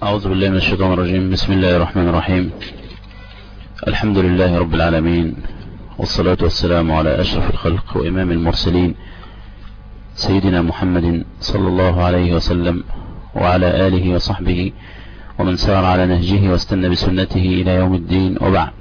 أعوذ بالله من الشيطان الرجيم. بسم الله الرحمن الرحيم. الحمد لله رب العالمين، والصلاة والسلام على أشرف الخلق وإمام المرسلين سيدنا محمد صلى الله عليه وسلم، وعلى آله وصحبه ومن سار على نهجه واستنى بسنته إلى يوم الدين. وبعد،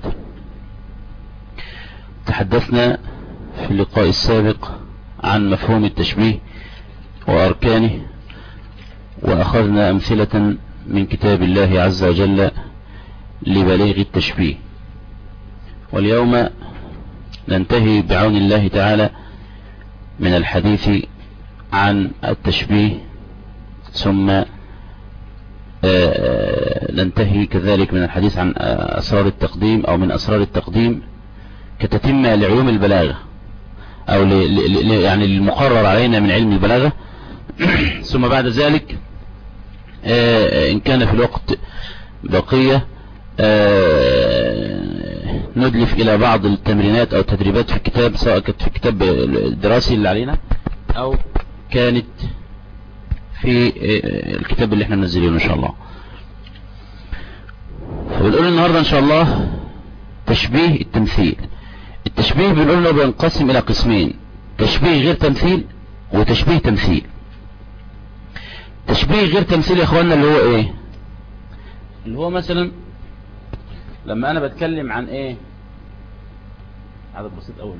تحدثنا في اللقاء السابق عن مفهوم التشبيه وأركانه، وأخذنا أمثلة من كتاب الله عز وجل لبليغ التشبيه. واليوم ننتهي بعون الله تعالى من الحديث عن التشبيه، ثم ننتهي كذلك من الحديث عن أسرار التقديم أو من أسرار التقديم كتتمة لعلوم البلاغة أو يعني المقرر علينا من علم البلاغة. ثم بعد ذلك إن كان في الوقت بقية ندلف إلى بعض التمرينات أو التدريبات في الكتاب، سواء كانت في الكتاب الدراسي اللي علينا أو كانت في الكتاب اللي احنا منزلينه إن شاء الله. فبنقول النهاردة إن شاء الله تشبيه التمثيل. التشبيه بنقول انه بينقسم إلى قسمين: تشبيه غير تمثيل وتشبيه تمثيل. تشبيه غير تمثيل يا اخوانا اللي هو ايه؟ اللي هو مثلا لما انا بتكلم عن ايه؟ عدد بسيط اول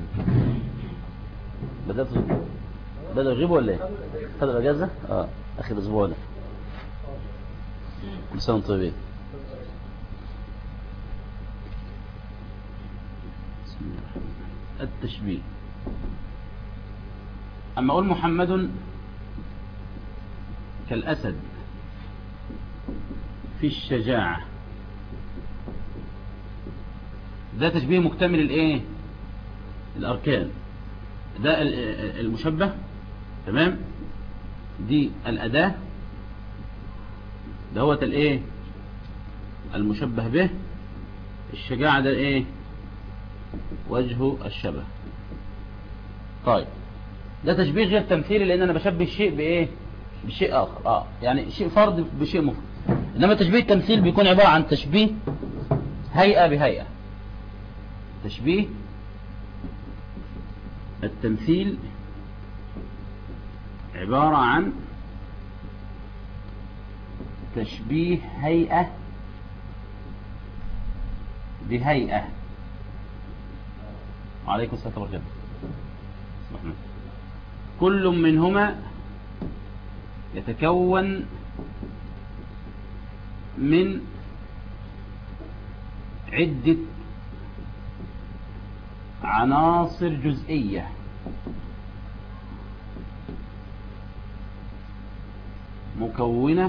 بدأت يغيب ولا ايه؟ خد الاجازة؟ اخر اسبوع ده. كل سنة وانتم طيبين. التشبيه، اما اقول محمد كالأسد في الشجاعة، ده تشبيه مكتمل الايه؟ الاركان. ده المشبه، تمام؟ دي الأداة، دوت الايه؟ المشبه به. الشجاعة ده الايه؟ وجه الشبه. طيب، ده تشبيه غير تمثيلي لان انا بشبه الشيء بايه؟ بشيء اخر. يعني شيء فرد بشيء مفرد. انما تشبيه التمثيل بيكون عبارة عن تشبيه هيئة بهيئة. تشبيه التمثيل عبارة عن تشبيه هيئة بهيئة. وعليكم السلام ورحمة الله. كل منهما يتكون من عدة عناصر جزئية مكونة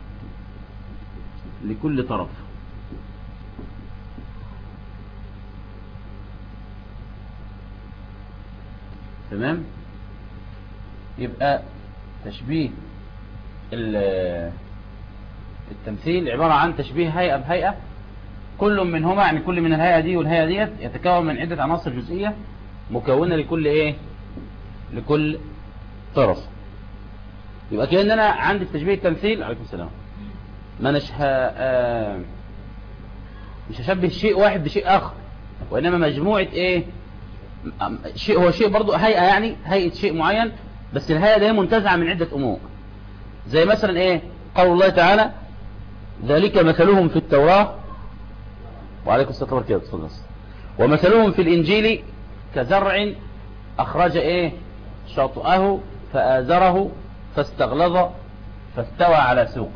لكل طرف. تمام؟ يبقى تشبيه التمثيل عبارة عن تشبيه هيئة بهيئة. كل منهما، يعني كل من الهيئة دي والهيئة ديت، يتكون من عدة عناصر جزئية مكونة لكل ايه؟ لكل طرف. يبقى كأن انا عندي تشبيه التمثيل، عليكم السلام، ما مش هشبه شيء واحد بشيء اخر، وانما مجموعة ايه؟ شيء هو شيء برضو هيئة، يعني هيئة شيء معين، بس الهيئة دي منتزعة من عدة امور. زي مثلا ايه؟ قول الله تعالى: ذلك مثلهم في التوراة، وعليكم السلام ورحمة الله، ومثلهم في الانجيل كزرع اخرج ايه؟ شطأه فآزره فاستغلظ فاستوى على سوقه.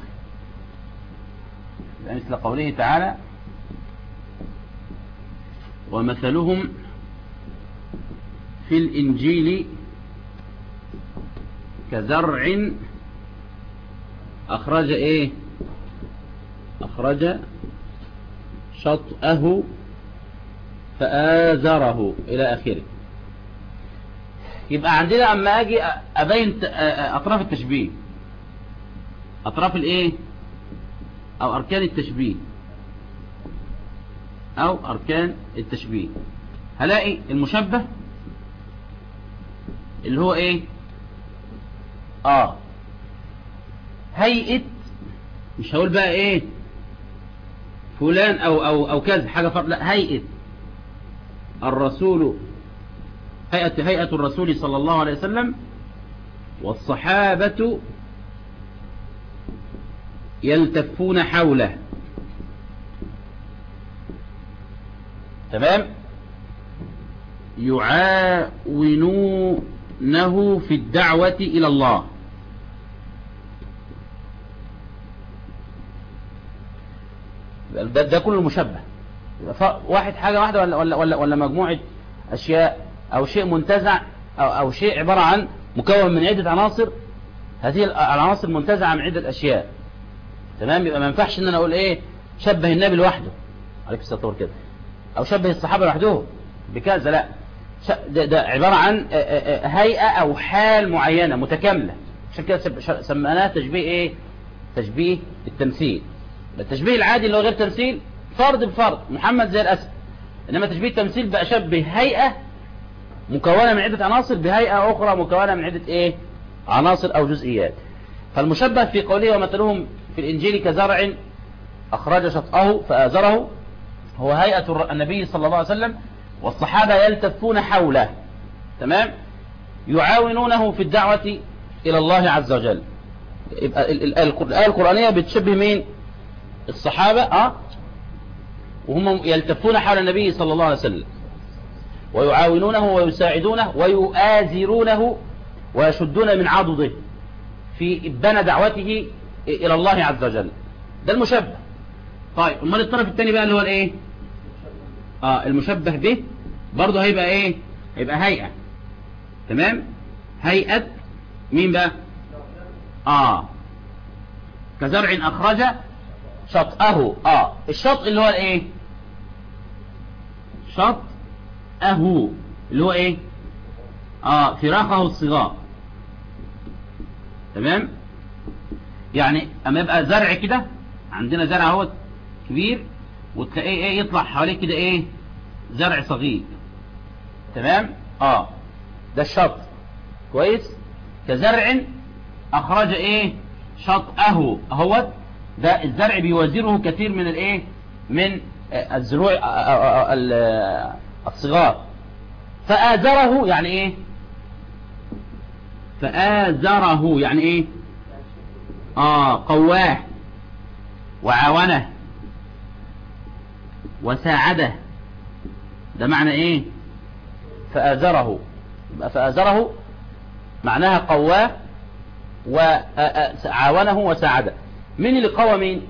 مثل قوله تعالى: ومثلهم في الانجيل كزرع أخرج إيه؟ أخرج شطأه فآزره إلى آخره. يبقى عندنا أما أجي أبين أطراف التشبيه، أطراف الإيه؟ أو أركان التشبيه، أو أركان التشبيه، هلاقي المشبه اللي هو إيه؟ هيئة مش هقول بقى ايه فلان او كذا حاجة فرق، لا، هيئة الرسول، هيئة الرسول صلى الله عليه وسلم والصحابة يلتفون حوله. تمام. يعاونونه في الدعوة إلى الله. ده كله مشبه. واحد حاجة واحدة ولا مجموعة أشياء أو شيء منتزع أو شيء عبارة عن مكون من عدة عناصر. هذه العناصر منتزعة من عدة أشياء. تمام. يبقى ما ينفعش إن أنا أقول إيه شبه النبي لوحده عليك السطور كده، أو شبه الصحابة لوحدهم بكذا، لا، ده عبارة عن هيئة أو حال معينة متكاملة. عشان كده سمعناها تشبيه إيه؟ تشبيه التمثيل. التشبيه العادي اللي هو غير تمثيل، فرد بفرد، محمد زي الأسد. إنما تشبيه التمثيل بقى شبه هيئة مكونة من عدة عناصر بهيئة أخرى مكونة من عدة إيه؟ عناصر أو جزئيات. فالمشبه في قوله ومثلهم في الإنجيل كزرع أخرج شطأه فآزره، هو هيئة النبي صلى الله عليه وسلم والصحابة يلتفون حوله. تمام. يعاونونه في الدعوة إلى الله عز وجل. يبقى الآية القرآنية بتشبه مين؟ الصحابة وهم يلتفون حول النبي صلى الله عليه وسلم ويعاونونه ويساعدونه ويؤازرونه ويشدون من عضده في إبان دعوته إلى الله عز وجل. ده المشبه. طيب امال الطرف الثاني بقى اللي هو الايه؟ المشبه به برضه هيبقى ايه؟ هيبقى هيئة. تمام. هيئة مين بقى؟ كزرع أخرج شطأه. الشط اللي هو الايه؟ شطأه اللي هو ايه؟ فراخه الصغار. تمام. يعني اما يبقى زرع كده، عندنا زرع اهو كبير وتلاقيه ايه يطلع حواليه كده ايه زرع صغير. تمام. ده الشط. كويس. كزرع اخرج ايه شطأه اهوت. ده الزرع بيوازره كثير من الايه من الزروع الصغار. فآزره يعني ايه؟ فآزره يعني ايه؟ قواه وعاونه وساعده. ده معنى ايه؟ فآزره. يبقى فآزره معناها قواه وعاونه وساعده. مين اللي قوى مين؟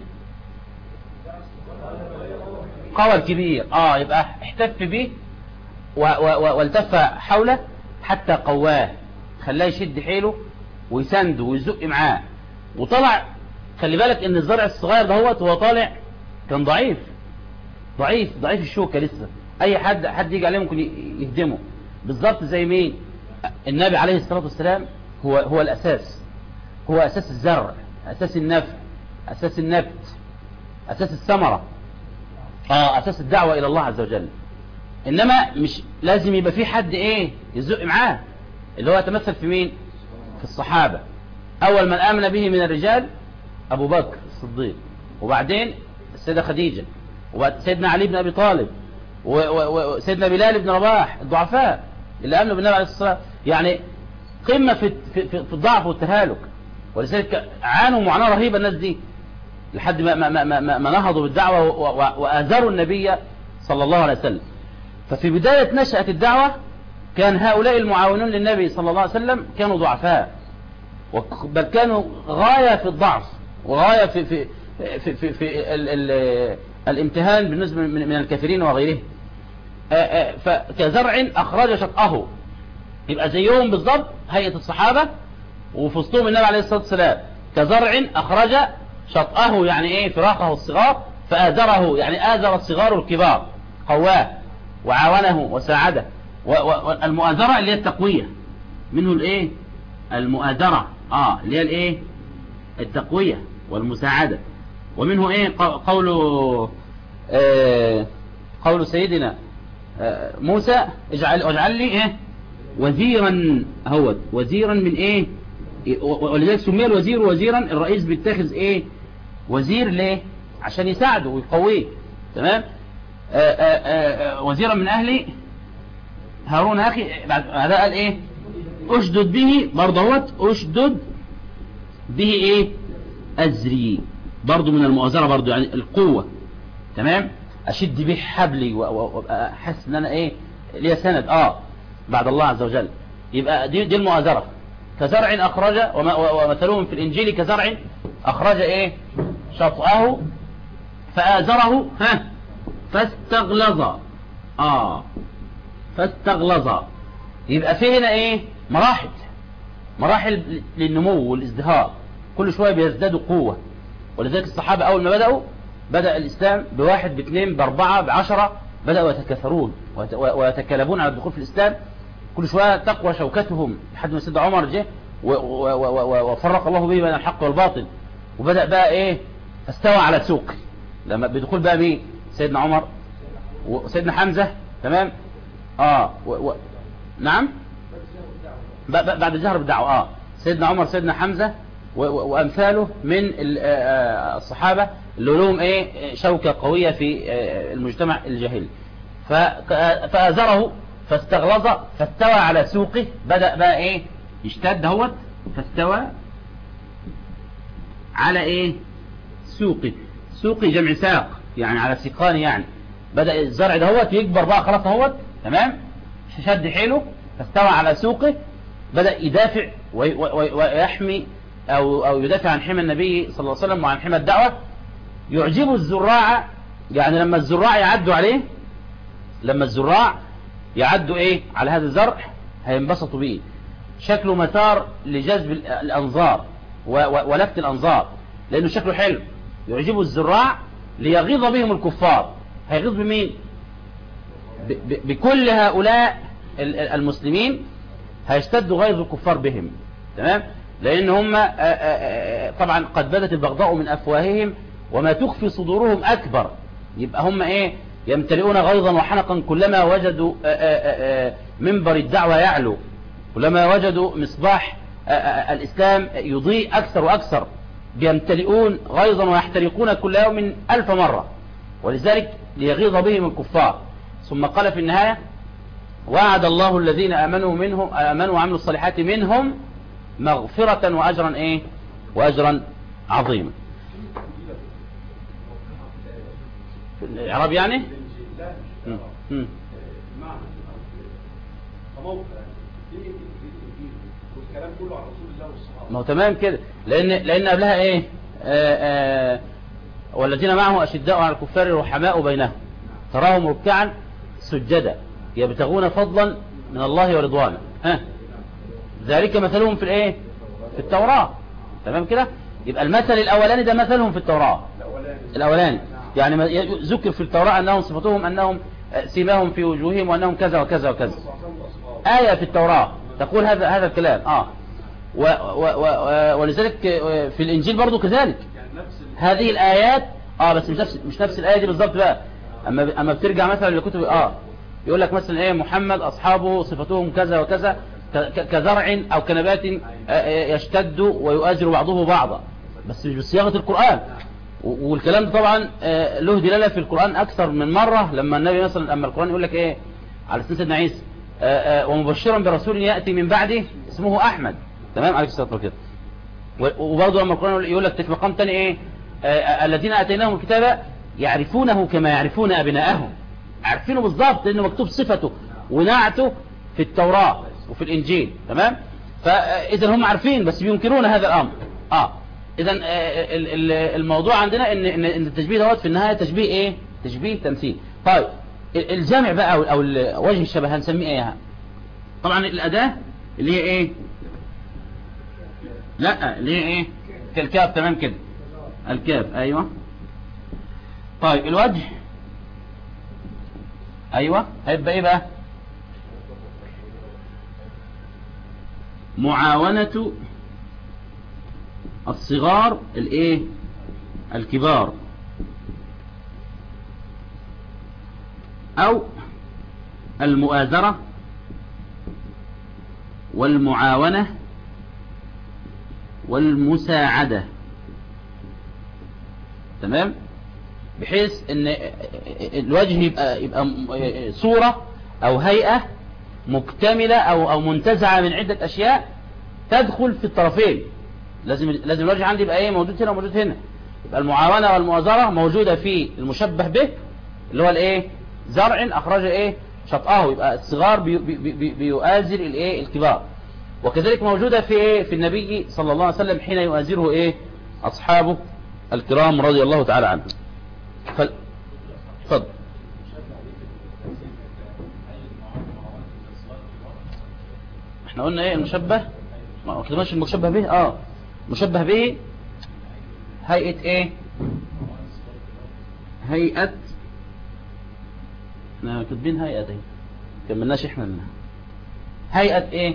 قوى الكبير. يبقى احتف به والتف حوله حتى قواه، خلاه يشد حيله ويسنده ويزق معاه وطلع. خلي بالك ان الزرع الصغير ده هو طالع كان ضعيف الشوكة لسه. اي حد يجي عليه ممكن يهدمه. بالظبط زي مين؟ النبي عليه الصلاة والسلام هو الاساس، هو اساس الزرع، اساس النفع، اساس النبت، اساس الثمرة، اساس الدعوة الى الله عز وجل. انما مش لازم يبقى في حد ايه يزق معاه، اللي هو يتمثل في مين؟ في الصحابة. اول من امن به من الرجال ابو بكر الصديق، وبعدين السيدة خديجة، وبعد سيدنا علي بن ابي طالب، وسيدنا بلال بن رباح، الضعفاء اللي امنوا بالنبي عليه الصلاة والسلام. يعني قمة في الضعف والتهالك. ولذلك عانوا معاناة رهيبة الناس دي لحد ما نهضوا بالدعوة وآزروا النبي صلى الله عليه وسلم. ففي بداية نشأة الدعوة كان هؤلاء المعاونون للنبي صلى الله عليه وسلم كانوا ضعفاء، بل كانوا غاية في الضعف وغاية في الامتهان بالنسبة من الكافرين وغيرهم. فكزرع أخرج شطأه، يبقى زيهم بالضبط هيئة الصحابة وفي وسطهم النبي عليه الصلاة والسلام. كزرع أخرج شطأه يعني إيه؟ فراخه الصغار. فآزره يعني آزر الصغار الكبار، قواه وعاونه وساعده. والمؤازرة اللي هي التقوية، منه الإيه؟ المؤازرة اللي هي الإيه؟ التقوية والمساعدة. ومنه إيه؟ قول سيدنا موسى اجعل لي إيه؟ وزيرا وزيرا من إيه؟ ولذلك سمي الوزير وزيرا. الرئيس بيتخذ إيه؟ وزير ليه؟ عشان يساعده ويقويه. تمام. وزيرا من أهلي هارون أخي. بعد هذا قال إيه؟ أشدد به برضه هوت، أشدد به إيه؟ أزري، برضه من المؤازرة برضه، يعني القوة. تمام. أشد به حبلي وأحس إن أنا إيه ليا سند بعد الله عز وجل. يبقى دي المؤازرة. كزرع أخرج ومثلهم في الإنجيل كزرع أخرج إيه شطأه فآزره فاستغلظ. فاستغلظ. يبقى في هنا إيه مراحل للنمو والازدهار، كل شوية بيزدادوا قوة. ولذلك الصحابة أول ما بدأ الإسلام بواحد باثنين باربعة بعشرة بدأوا يتكاثرون ويتكالبون على الدخول في الإسلام. كل شوية تقوى شوكتهم لحد ما سيدنا عمر جه وفرق الله به بين الحق والباطل، وبدأ بقى إيه فاستوى على سوق. لما بدخول بقى مين؟ سيدنا عمر وسيدنا حمزة. تمام. نعم. بعد الجهر بالدعوة سيدنا عمر سيدنا حمزة وأمثاله من الصحابة اللي لهم إيه شوكة قوية في المجتمع الجاهلي. فأزره فاستغلظ فاستوى على سوقه. بدأ بقى إيه يشتد هوت، فاستوى على إيه سوقي جمع ساق، يعني على سيقان. يعني بدأ الزرع دهوت يكبر بقى خلاص هوت. تمام. شد حيله فاستوى على سوقه. بدأ يدافع ويحمي أو يدافع عن حمى النبي صلى الله عليه وسلم وعن حمى الدعوة. يعجب الزراع، يعني لما الزراع يعدوا عليه، لما الزراع يعدوا إيه على هذا الزرع هينبسطوا بيه. شكله مثار لجذب الأنظار ولفت الأنظار، لأنه شكله حلو. يعجب الزراع ليغيظ بهم الكفار. هيغيظ بمين؟ بكل هؤلاء المسلمين. هيشتد غيظ الكفار بهم. تمام. لأن هم طبعا قد بدت البغضاء من أفواههم وما تخفي صدورهم أكبر. يبقى هم إيه يمتلئون غيظا وحنقا كلما وجدوا منبر الدعوة يعلو، كلما وجدوا مصباح الإسلام يضيء أكثر وأكثر بيمتلئون غيظا ويحترقون كل يوم 1000 مرة. ولذلك ليغيظ بهم الكفار. ثم قال في النهاية وعد الله الذين آمنوا وعملوا الصالحات منهم مغفرة وأجرا إيه وأجرا عظيما. الإعراب يعني ما هو تمام كده، لأن قبلها إيه والذين معه أشداء على الكفار رحماء بينهم تراهم ركعا سجدا يبتغون فضلا من الله ورضوانه. ذلك مثلهم في الايه في التوراة. تمام كده. يبقى المثل الأولاني ده مثلهم في التوراة الأولاني، يعني ذكر في التوراة أنهم صفتهم أنهم سيماهم في وجوههم وأنهم كذا وكذا وكذا. آية في التوراة تقول هذا الكلام. ولذلك في الإنجيل برضو كذلك هذه الآيات بس مش نفس الآية دي بالضبط بقى. أما بترجع مثلا لكتب يقول لك مثلا ايه محمد أصحابه صفتهم كذا وكذا كزرع أو كنبات يشتد ويؤازر بعضه بعضا، بس مش بصياغة القرآن. والكلام ده طبعا له دلالة في القرآن أكثر من مرة. لما النبي مثلا أما القرآن يقول لك ايه على سيدنا عيسى ومبشرا برسول يأتي من بعده اسمه أحمد. تمام عليك الصلاة والسلام. وبرضه لما القرآن يقول لك في مقام تاني ايه الذين آتيناهم الكتاب يعرفونه كما يعرفون أبناءهم. عارفينه بالضبط لأنه مكتوب صفته ونعته في التوراة وفي الإنجيل. تمام. فإذا هم عارفين بس بينكرون هذا الأمر. إذا الموضوع عندنا إن التشبيه دوت في النهاية تشبيه إيه تشبيه تمثيل. طيب الجمع بقى أو وجه الشبه هنسميه إيه؟ طبعا الأداة اللي هي إيه لا اللي هي إيه كالكاف. تمام كده الكاف. أيوة. طيب الوجه أيوة هيبقى إيه بقى معاونة الصغار الايه الكبار او المؤازرة والمعاونة والمساعدة تمام، بحيث ان الوجه يبقى صورة او هيئة مكتملة او منتزعة من عدة اشياء تدخل في الطرفين. لازم الوجه عندي يبقى ايه، موجود هنا وموجود هنا. يبقى المعاونة والمؤازرة موجودة في المشبه به اللي هو الايه، زرع اخرج ايه شطأه، يبقى الصغار بيؤازر الايه الكبار. وكذلك موجودة في ايه، في النبي صلى الله عليه وسلم حين يؤازره ايه اصحابه الكرام رضي الله تعالى عنهم. اتفضل. احنا قلنا ايه المشبه، ما قلناش المشبه به. مشبه به هيئة ايه، هيئة، احنا كاتبين هيئة ايه، كملناش احنا لنا. هيئة ايه،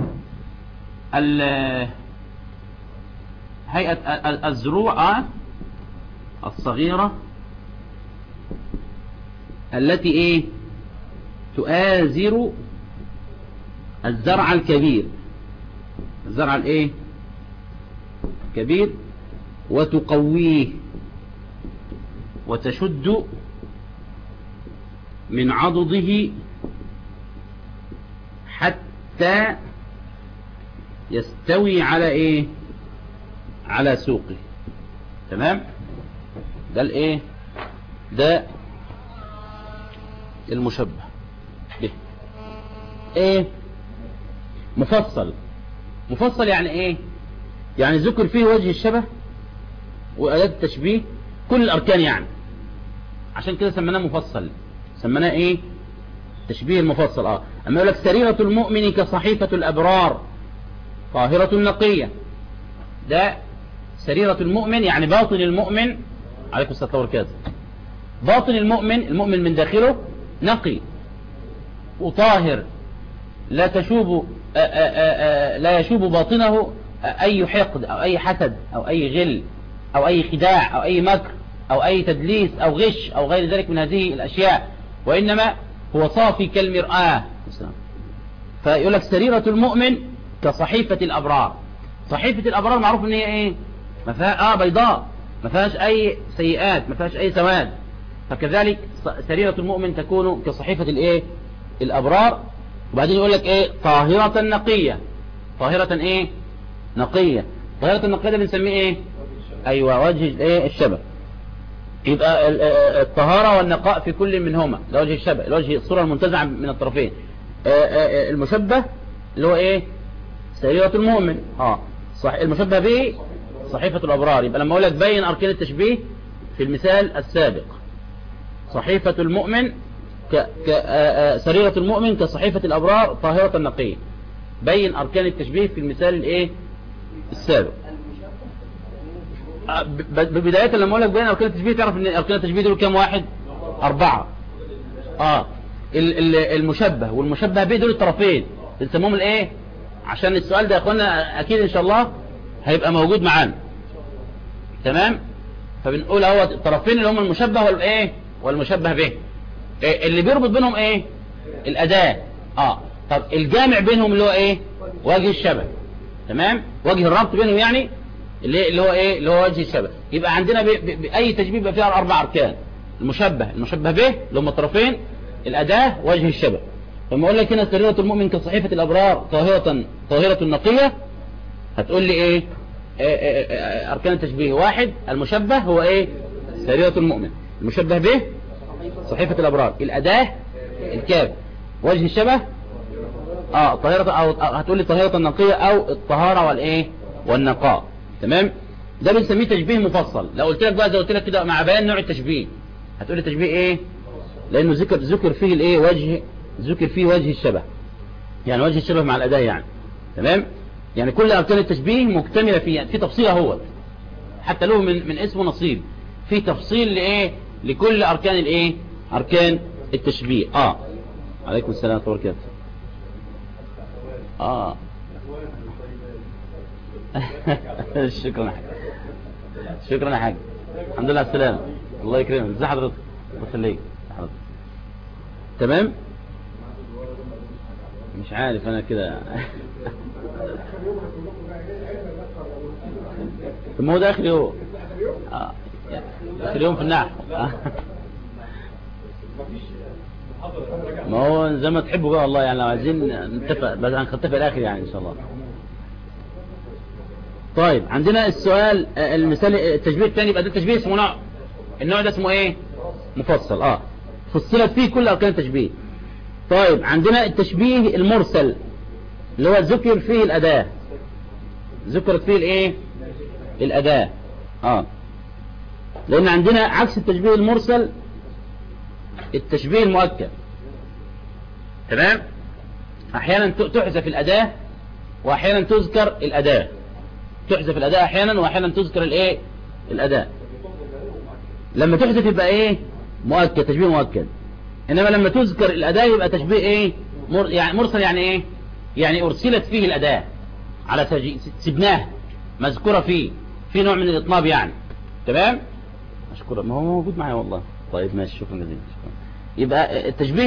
هيئة الزروع الصغيرة التي ايه تؤازر الزرع الكبير، الزرع الايه كبير، وتقويه وتشد من عضده حتى يستوي على ايه، على سوقه. تمام، ده الايه، ده المشبه به. ايه مفصل، مفصل يعني ايه، يعني ذكر فيه وجه الشبه وآلات التشبيه كل الاركان يعني، عشان كده سميناه مفصل، سميناه ايه تشبيه المفصل. اما يقول لك سريرة المؤمن كصحيفة الابرار طاهرة نقية، ده سريرة المؤمن يعني باطن المؤمن، عليكم السلام وبركاته، باطن المؤمن، المؤمن من داخله نقي وطاهر، لا تشوب لا يشوب باطنه اي حقد او اي حسد او اي غل او اي خداع او اي مكر او اي تدليس او غش او غير ذلك من هذه الاشياء، وانما هو صافي كالمرآة. فيقول لك سريرة المؤمن كصحيفة الابرار. صحيفة الابرار معروف ان هي ايه، ما فيها بيضاء، ما فيهاش اي سيئات، ما فيهاش اي سواد. فكذلك سريرة المؤمن تكون كصحيفة الايه الابرار. وبعدين يقول لك ايه طاهرة نقية، طاهرة ايه نقية. طاهرة النقية ده بنسميه ايه، ايوه وجه ايه الشبه. يبقى الطهارة والنقاء في كل منهما، ده وجه الشبه، الوجه الصورة المنتزعة من الطرفين. المشبه اللي هو ايه سريرة المؤمن، المشبه به صحيفة الابرار. يبقى لما اقول لك بين اركان التشبيه في المثال السابق، صحيفة المؤمن سريرة المؤمن كصحيفة الابرار طاهرة النقية، بين اركان التشبيه في المثال الايه السابق. بداية لما اقول لك بين اركان التشبيه تعرف ان اركان التشبيه دول كام واحد، 4. المشبه والمشبه به دول الطرفين بنسموهم الايه، عشان السؤال ده يا اخوانا اكيد ان شاء الله هيبقى موجود معانا. تمام، فبنقول اهو الطرفين اللي هم المشبه والايه والمشبه به. اللي بيربط بينهم ايه الاداة. طب الجامع بينهم اللي هو ايه وجه الشبه. تمام، وجه الربط بينهم يعني اللي هو ايه اللي هو وجه الشبه. يبقى عندنا بأي تشبيه بيبقى فيها 4 اركان، المشبه، المشبه به اللي هم الطرفين، الاداة، وجه الشبه. فلما اقول لك هنا سريرة المؤمن كصحيفة الابرار طاهرة نقية، هتقول لي ايه اركان التشبيه. 1 المشبه هو ايه سريرة المؤمن، المشبه به صحيفة الابرار، الاداة الكاف، وجه الشبه طاهرة، او هتقول لي طاهرة النقية او الطهارة والايه والنقاء. تمام، ده بنسميه تشبيه مفصل. لو قلت لك بقى زي قلت لك كده مع بيان نوع التشبيه، هتقول لي تشبيه ايه، لانه ذكر فيه الايه ذكر فيه وجه الشبه، يعني وجه الشبه مع الاداة يعني. تمام، يعني كل اركان التشبيه مكتملة فيه، يعني في تفصيل اهو حتى له من اسمه نصيب، في تفصيل لايه لكل اركان الايه اركان التشبيه. عليكم السلام ورحمة الله وبركاته. شكرا يا حاج، شكرا يا حاج، الحمد لله على السلامة، الله يكرمك. ازي حضرتك، الله يخليك حضرتك. تمام، مش عارف انا كده. ما هو ده اخر يوم. آخر يوم في النحو. ما هو زي ما تحبوا بقى والله، يعني لو عايزين نتفق بس هنتفق الآخر يعني إن شاء الله. طيب عندنا السؤال المثال التشبيه الثاني، يبقى ده التشبيه اسمه نوع، النوع ده اسمه ايه؟ مفصل. فصلت فيه كل أركان التشبيه. طيب عندنا التشبيه المرسل اللي هو ذكر فيه الأداة، ذكرت فيه الايه؟ الأداة. لأن عندنا عكس التشبيه المرسل التشبيه المؤكد. تمام؟ أحيانا تحذف الأداة وأحيانا تذكر الأداة، تحذف الأداة أحيانا وأحيانا تذكر الايه؟ الأداة. لما تحذف يبقى ايه؟ مؤكد، تشبيه مؤكد. إنما لما تذكر الأداة يبقى تشبيه ايه؟ يعني مرسل. يعني ايه؟ يعني أرسلت فيه الأداة على سبناه مذكورة فيه، في نوع من الإطناب يعني. تمام؟ أشكرك، ما هو موجود معايا والله. طيب ماشي، شكرا جزيلا. يبقى التشبيه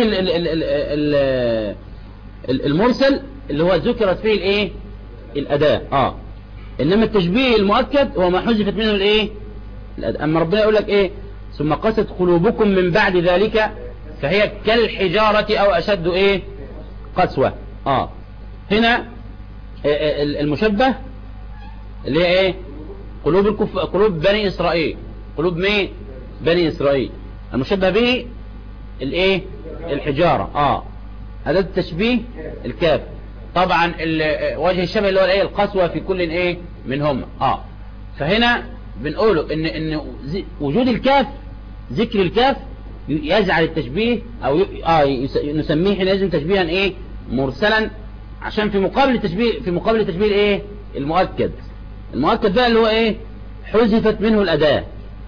المرسل اللي هو ذكرت فيه الايه؟ الأداة. إنما التشبيه المؤكد هو ما حذفت منه الايه؟ الأداة. أما ربنا يقول لك ايه؟ ثم قست قلوبكم من بعد ذلك فهي كالحجارة أو أشد ايه؟ قسوة. هنا المشبه اللي هي ايه؟ قلوب بني إسرائيل. قلوب مين؟ بني إسرائيل. المشبه به الايه؟ الحجارة. هذا التشبيه الكاف. طبعا وجه الشبه اللي هو الايه؟ القسوة في كل ايه منهم. فهنا بنقوله ان وجود الكاف، ذكر الكاف يجعل التشبيه او نسميه حينئذ تشبيها ايه؟ مرسلا، عشان في مقابل التشبيه الايه؟ المؤكد. المؤكد بقى اللي هو ايه؟ حذفت منه الأداة.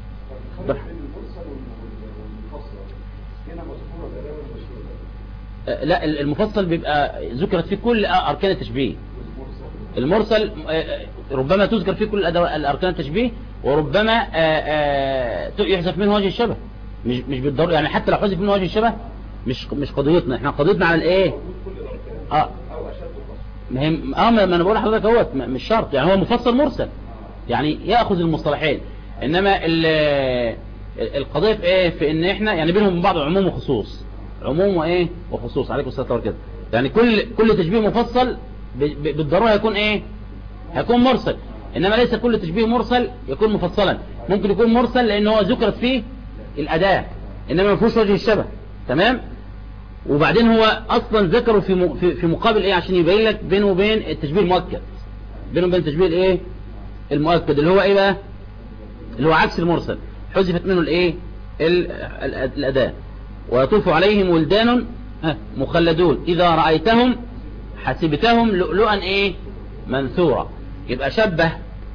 لا، المفصل بيبقى ذكرت فيه كل أركان التشبيه. المرسل ربما تذكر فيه كل أركان التشبيه، وربما يحذف منه وجه الشبه. مش بالضرورة يعني، حتى لو حذف منه وجه الشبه مش قضيتنا. احنا قضيتنا على الايه؟ ما انا بقول لحضرتك اهوت، مش شرط يعني هو مفصل مرسل يعني ياخذ المصطلحين. انما القضيه في ايه؟ في ان احنا يعني بينهم من بعض عموم وخصوص، عموم وايه وخصوص. عليكم الصلاه والسلام كده. يعني كل تشبيه مفصل بالضروره هيكون ايه؟ هيكون مرسل. انما ليس كل تشبيه مرسل يكون مفصلا. ممكن يكون مرسل لان هو ذكرت فيه الاداه انما ما فيهوش وجه الشبه. تمام؟ وبعدين هو اصلا ذكره في مقابل ايه؟ عشان يبين لك بينه وبين التشبيه المؤكد، بينه وبين التشبيه الايه؟ المؤكد اللي هو ايه بقى؟ اللي هو عكس المرسل، حذفت منه الايه؟ الاداه. ويطوف عليهم ولدان مخلدون اذا رايتهم حسبتهم لؤلؤا ايه؟ منثورا. يبقى شبه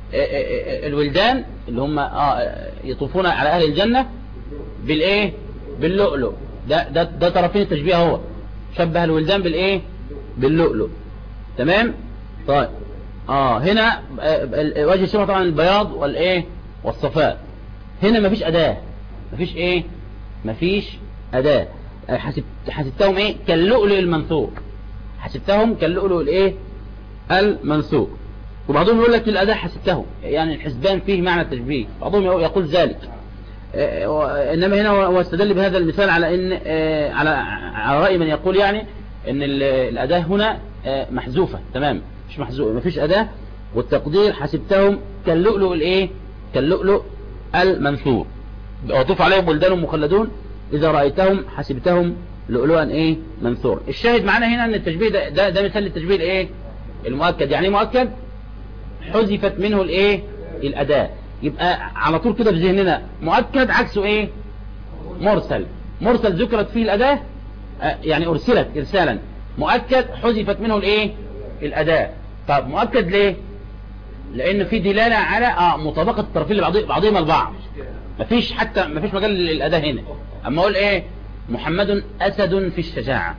الولدان اللي هم يطوفون على اهل الجنه بالايه؟ باللؤلؤ. ده طرفين التشبيه. هو شبه الولدان بالايه؟ باللؤلؤ. تمام؟ طيب هنا وجه الشبه طبعا البياض والايه؟ والصفاء. هنا مفيش اداه، مفيش ايه؟ مفيش اداه. حسبتهم ايه؟ كاللؤلؤ المنثور. حسبتهم كاللؤلؤ الايه؟ المنثور. وبعضهم يقول لك الاداه حسبتهم، يعني الحسبان فيه معنى التشبيه، بعضهم يقول ذلك. انما هنا هو استدل بهذا المثال على ان على رأي من يقول يعني ان الاداة هنا محذوفة تمام، مش محذوفة، مفيش اداة. والتقدير حسبتهم كاللؤلؤ الايه؟ كاللؤلؤ المنثور. وطوف عليهم ولدان مخلدون اذا رأيتهم حسبتهم لؤلؤا ايه؟ منثور. الشاهد معنا هنا ان التشبيه ده مثال للتشبيه الايه؟ المؤكد. يعني مؤكد حذفت منه الايه؟ الاداة. يبقى على طول كده في ذهننا مؤكد عكسه ايه؟ مرسل. مرسل ذكرت فيه الأداة يعني أرسلت إرسالا. مؤكد حذفت منه الايه؟ الأداة. طب مؤكد ليه؟ لأن في دلالة على مطابقة الطرفين لبعضهما البعض. مفيش مجال للأداة هنا. أما أقول ايه؟ محمد أسد في الشجاعة،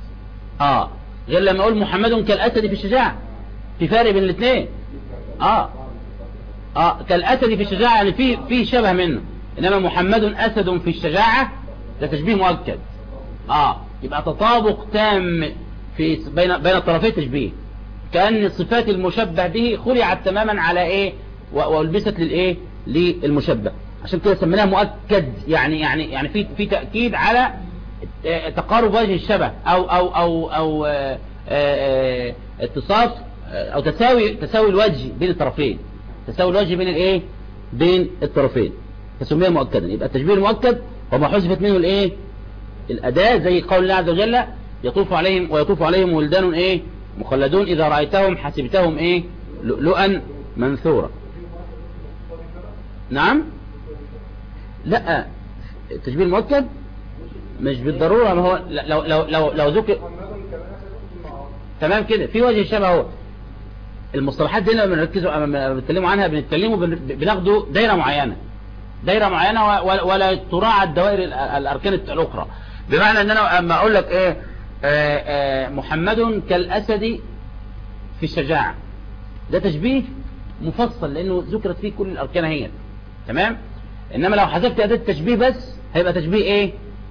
غير لما أقول محمد كالأسد في الشجاعة. في فرق بين الاثنين. كالأسد في الشجاعة يعني في شبه منه. إنما محمد أسد في الشجاعة ده تشبيه مؤكد. يبقى تطابق تام بين الطرفين تشبيه، كأن صفات المشبه به خلعت تماما على ايه؟ والبست للايه؟ للمشبه. عشان كده سميناها مؤكد، يعني في تأكيد على تقارب وجه الشبه او اتصاف او تساوي الوجه بين الطرفين، تساوي الوجه بين الايه بين الطرفين، فسميها مؤكدا. يبقى التشبيه المؤكد وما حذفت منه الايه الأداة، زي قول الله عز وجل ويطوف عليهم ولدان ايه مخلدون اذا رأيتهم حسبتهم ايه لؤلؤا منثورا. نعم، لا التشبيه المؤكد مش بالضرورة، ما هو لو ذكر تمام كده في وجه الشبه. هو المصطلحات دي لما بنركزوا لما بنتكلموا عنها بناخدوا دايرة معينة ولا تراعى الدوائر الأركان الأخرى. بمعنى ان انا اما اقول لك ايه محمد كالأسد في الشجاعة، ده تشبيه مفصل لانه ذكرت فيه كل الأركان هي تمام. انما لو حذفت أداة التشبيه بس هيبقى تشبيه ايه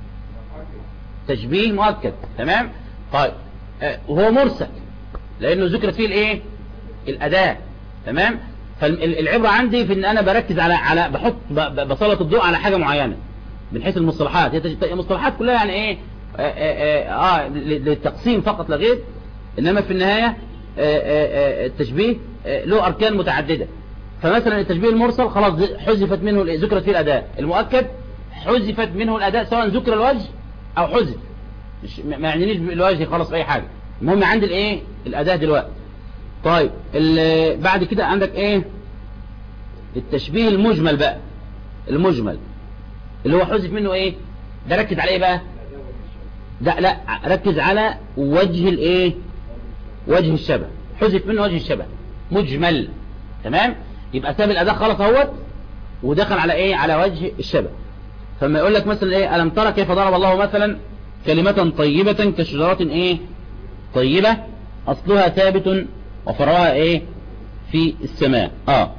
تشبيه مؤكد تمام. طيب وهو مرسل لانه ذكرت فيه الايه الأداة تمام. فالعبرة عندي في ان انا بركز على بسلط الضوء على حاجة معينة من حيث المصطلحات. هي المصطلحات كلها يعني ايه للتقسيم فقط لا غير، انما في النهاية التشبيه له اركان متعددة. فمثلا التشبيه المرسل خلاص حذفت منه ذكرت فيه الأداة. المؤكد حذفت منه الأداة سواء ذكر الوجه او حذف، ما يعنيش بالوجه خلاص في اي حاجة، المهم عندي الايه الأداة دلوقتي. طيب بعد كده عندك ايه التشبيه المجمل بقى. المجمل اللي هو حذف منه ايه ده، ركز على ايه بقى ده، لا ركز على وجه الايه وجه الشبه، حذف منه وجه الشبه مجمل تمام. يبقى ساب الأداة خلاص اهوت ودخل على ايه على وجه الشبه. فما يقول لك مثلا ايه ألم ترى كيف ضرب الله مثلا كلمة طيبة كشجرة ايه طيبة أصلها ثابت وفرعها ايه في السماء.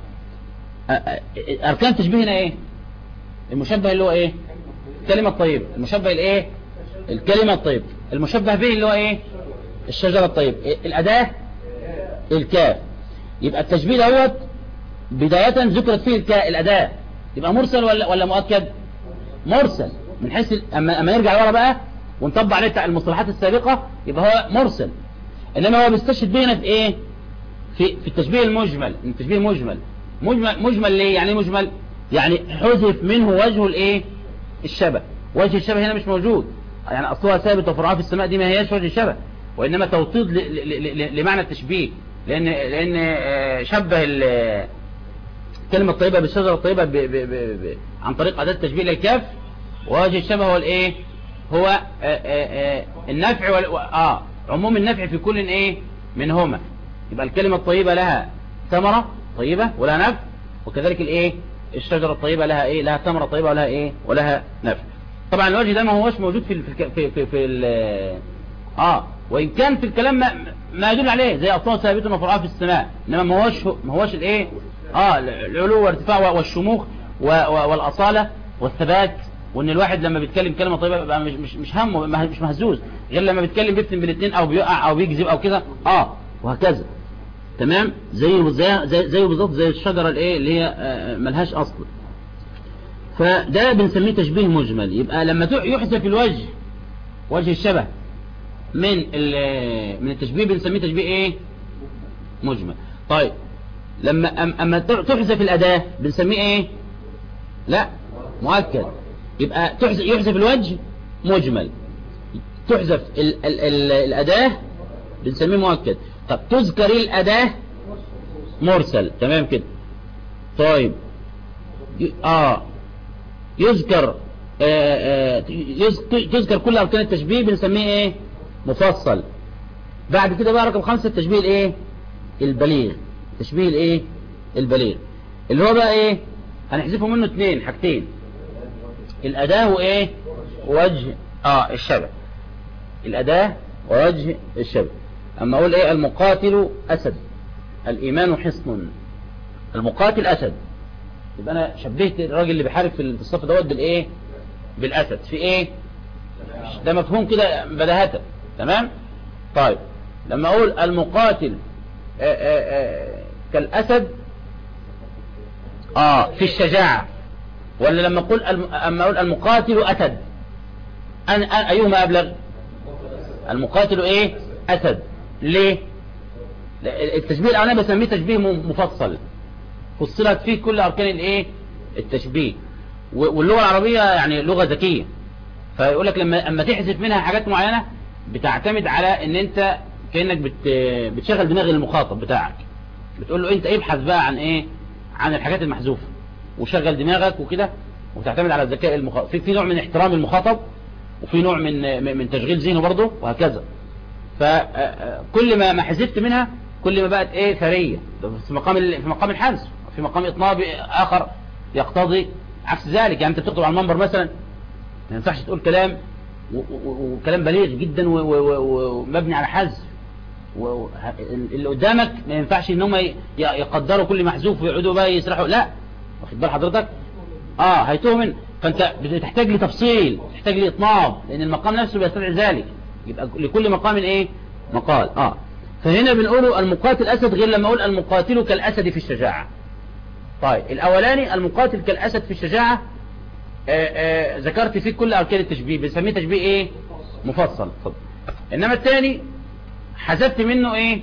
أركان تشبيه هنا ايه المشبه اللي هو ايه الكلمة الطيبة، المشبه الايه الكلمة الطيبة، المشبه به اللي هو ايه الشجرة الطيبة، الأداة الكاف. يبقى التشبيه دوت بداية ذكرت فيه الأداة، يبقى مرسل ولا مؤكد؟ مرسل من حيث اما نرجع لورا بقى ونطبق عليه المصطلحات السابقة يبقى هو مرسل. انما هو بيستشهد بينا في ايه في التشبيه المجمل. التشبيه مجمل ليه يعني مجمل يعني حذف منه وجه الايه الشبه. وجه الشبه هنا مش موجود، يعني اصلها ثابت وفرعها في السماء دي ما هياش وجه الشبه، وانما توطيد لمعنى التشبيه، لان شبه الكلمة الطيبة بالشجرة الطيبة عن طريق أداة التشبيه للكاف. ووجه الشبه هو الايه هو النفع عموم النفع في كل ايه منهما. يبقى الكلمة الطيبة لها ثمرة طيبة ولها نفع، وكذلك الايه الشجرة الطيبة لها ايه لها ثمرة طيبة ولها ايه ولها نفع. طبعا الوجه ده ما هوش موجود في وإن كان في الكلام ما يدل عليه زي أصلا ثابت وفرعها في السماء، إنما ما هوش الايه العلو والارتفاع والشموخ والأصالة والثبات، وإن الواحد لما بيتكلم كلمة طيبة بيبقى مش همه مش مهزوز، غير لما بيتكلم بيفتن بالاثنين أو بيقع أو بيكذب أو كده وهكذا تمام. زي بالظبط زي الشجرة الايه اللي هي ملهاش أصل. فده بنسميه تشبيه مجمل. يبقى لما يحذف الوجه وجه الشبه من التشبيه بنسميه تشبيه ايه مجمل. طيب اما تحذف الأداة بنسميه ايه لا مؤكد. يبقى يحذف الوجه مجمل، تحذف الأداة بنسميه مؤكد. طب تذكر الأداة مرسل تمام كده. طيب تذكر كل أركان التشبيه بنسميه ايه مفصل. بعد كده بقى رقم 5 التشبيه الايه البليغ. تشبيه الايه البليغ اللي هو بقى ايه هنحذفه منه 2 حاجتين، الأداة وايه وجه الشبه. الأداة ووجه الشبه. اما اقول ايه المقاتل أسد الإيمان حصن. المقاتل أسد، يبقى انا شبهت الراجل اللي بيحارب في الصف دوت بالايه بالأسد في ايه ده مفهوم كده بداهة تمام. طيب لما اقول المقاتل كالأسد في الشجاعة ولا لما أقول المقاتل أسد أيهما أبلغ؟ المقاتل إيه؟ أسد. ليه؟ التشبيه الأولاني بسميه تشبيه مفصل، فصلت فيه كل أركان الإيه؟ التشبيه. واللغة العربية يعني لغة ذكية، فيقول لك لما تحذف منها حاجات معينة بتعتمد على ان انت كأنك بتشغل دماغ المخاطب بتاعك، بتقول له انت ابحث بقى عن ايه، عن الحاجات المحذوفة وشغل دماغك وكده، وتعتمد على الذكاء المخاطب. في نوع من احترام المخاطب، وفي نوع من تشغيل ذهنه برضه، وهكذا. فكل ما حذفت منها كل ما بقت ايه ثرية في مقام الحذف. في مقام اطناب اخر يقتضي عكس ذلك. يعني انت بتخطب على المنبر مثلا، ما ينفعش تقول كلام وكلام بليغ جدا ومبني على حذف، اللي قدامك ما ينفعش ان هم يقدروا كل محذوف ويقعدوا بقى يسرحوا، لا، واخد بال حضرتك؟ هيتوه من. فانت بتحتاج لتفصيل، تحتاج لاطناب، لان المقام نفسه بيستدعي ذلك. يبقى لكل مقام ايه مقال. فهنا بنقوله المقاتل اسد، غير لما اقول المقاتل كالاسد في الشجاعة. طيب الاولاني المقاتل كالاسد في الشجاعة ذكرت فيه كل اركان التشبيه، بنسميه تشبيه ايه مفصل. انما الثاني حذفت منه ايه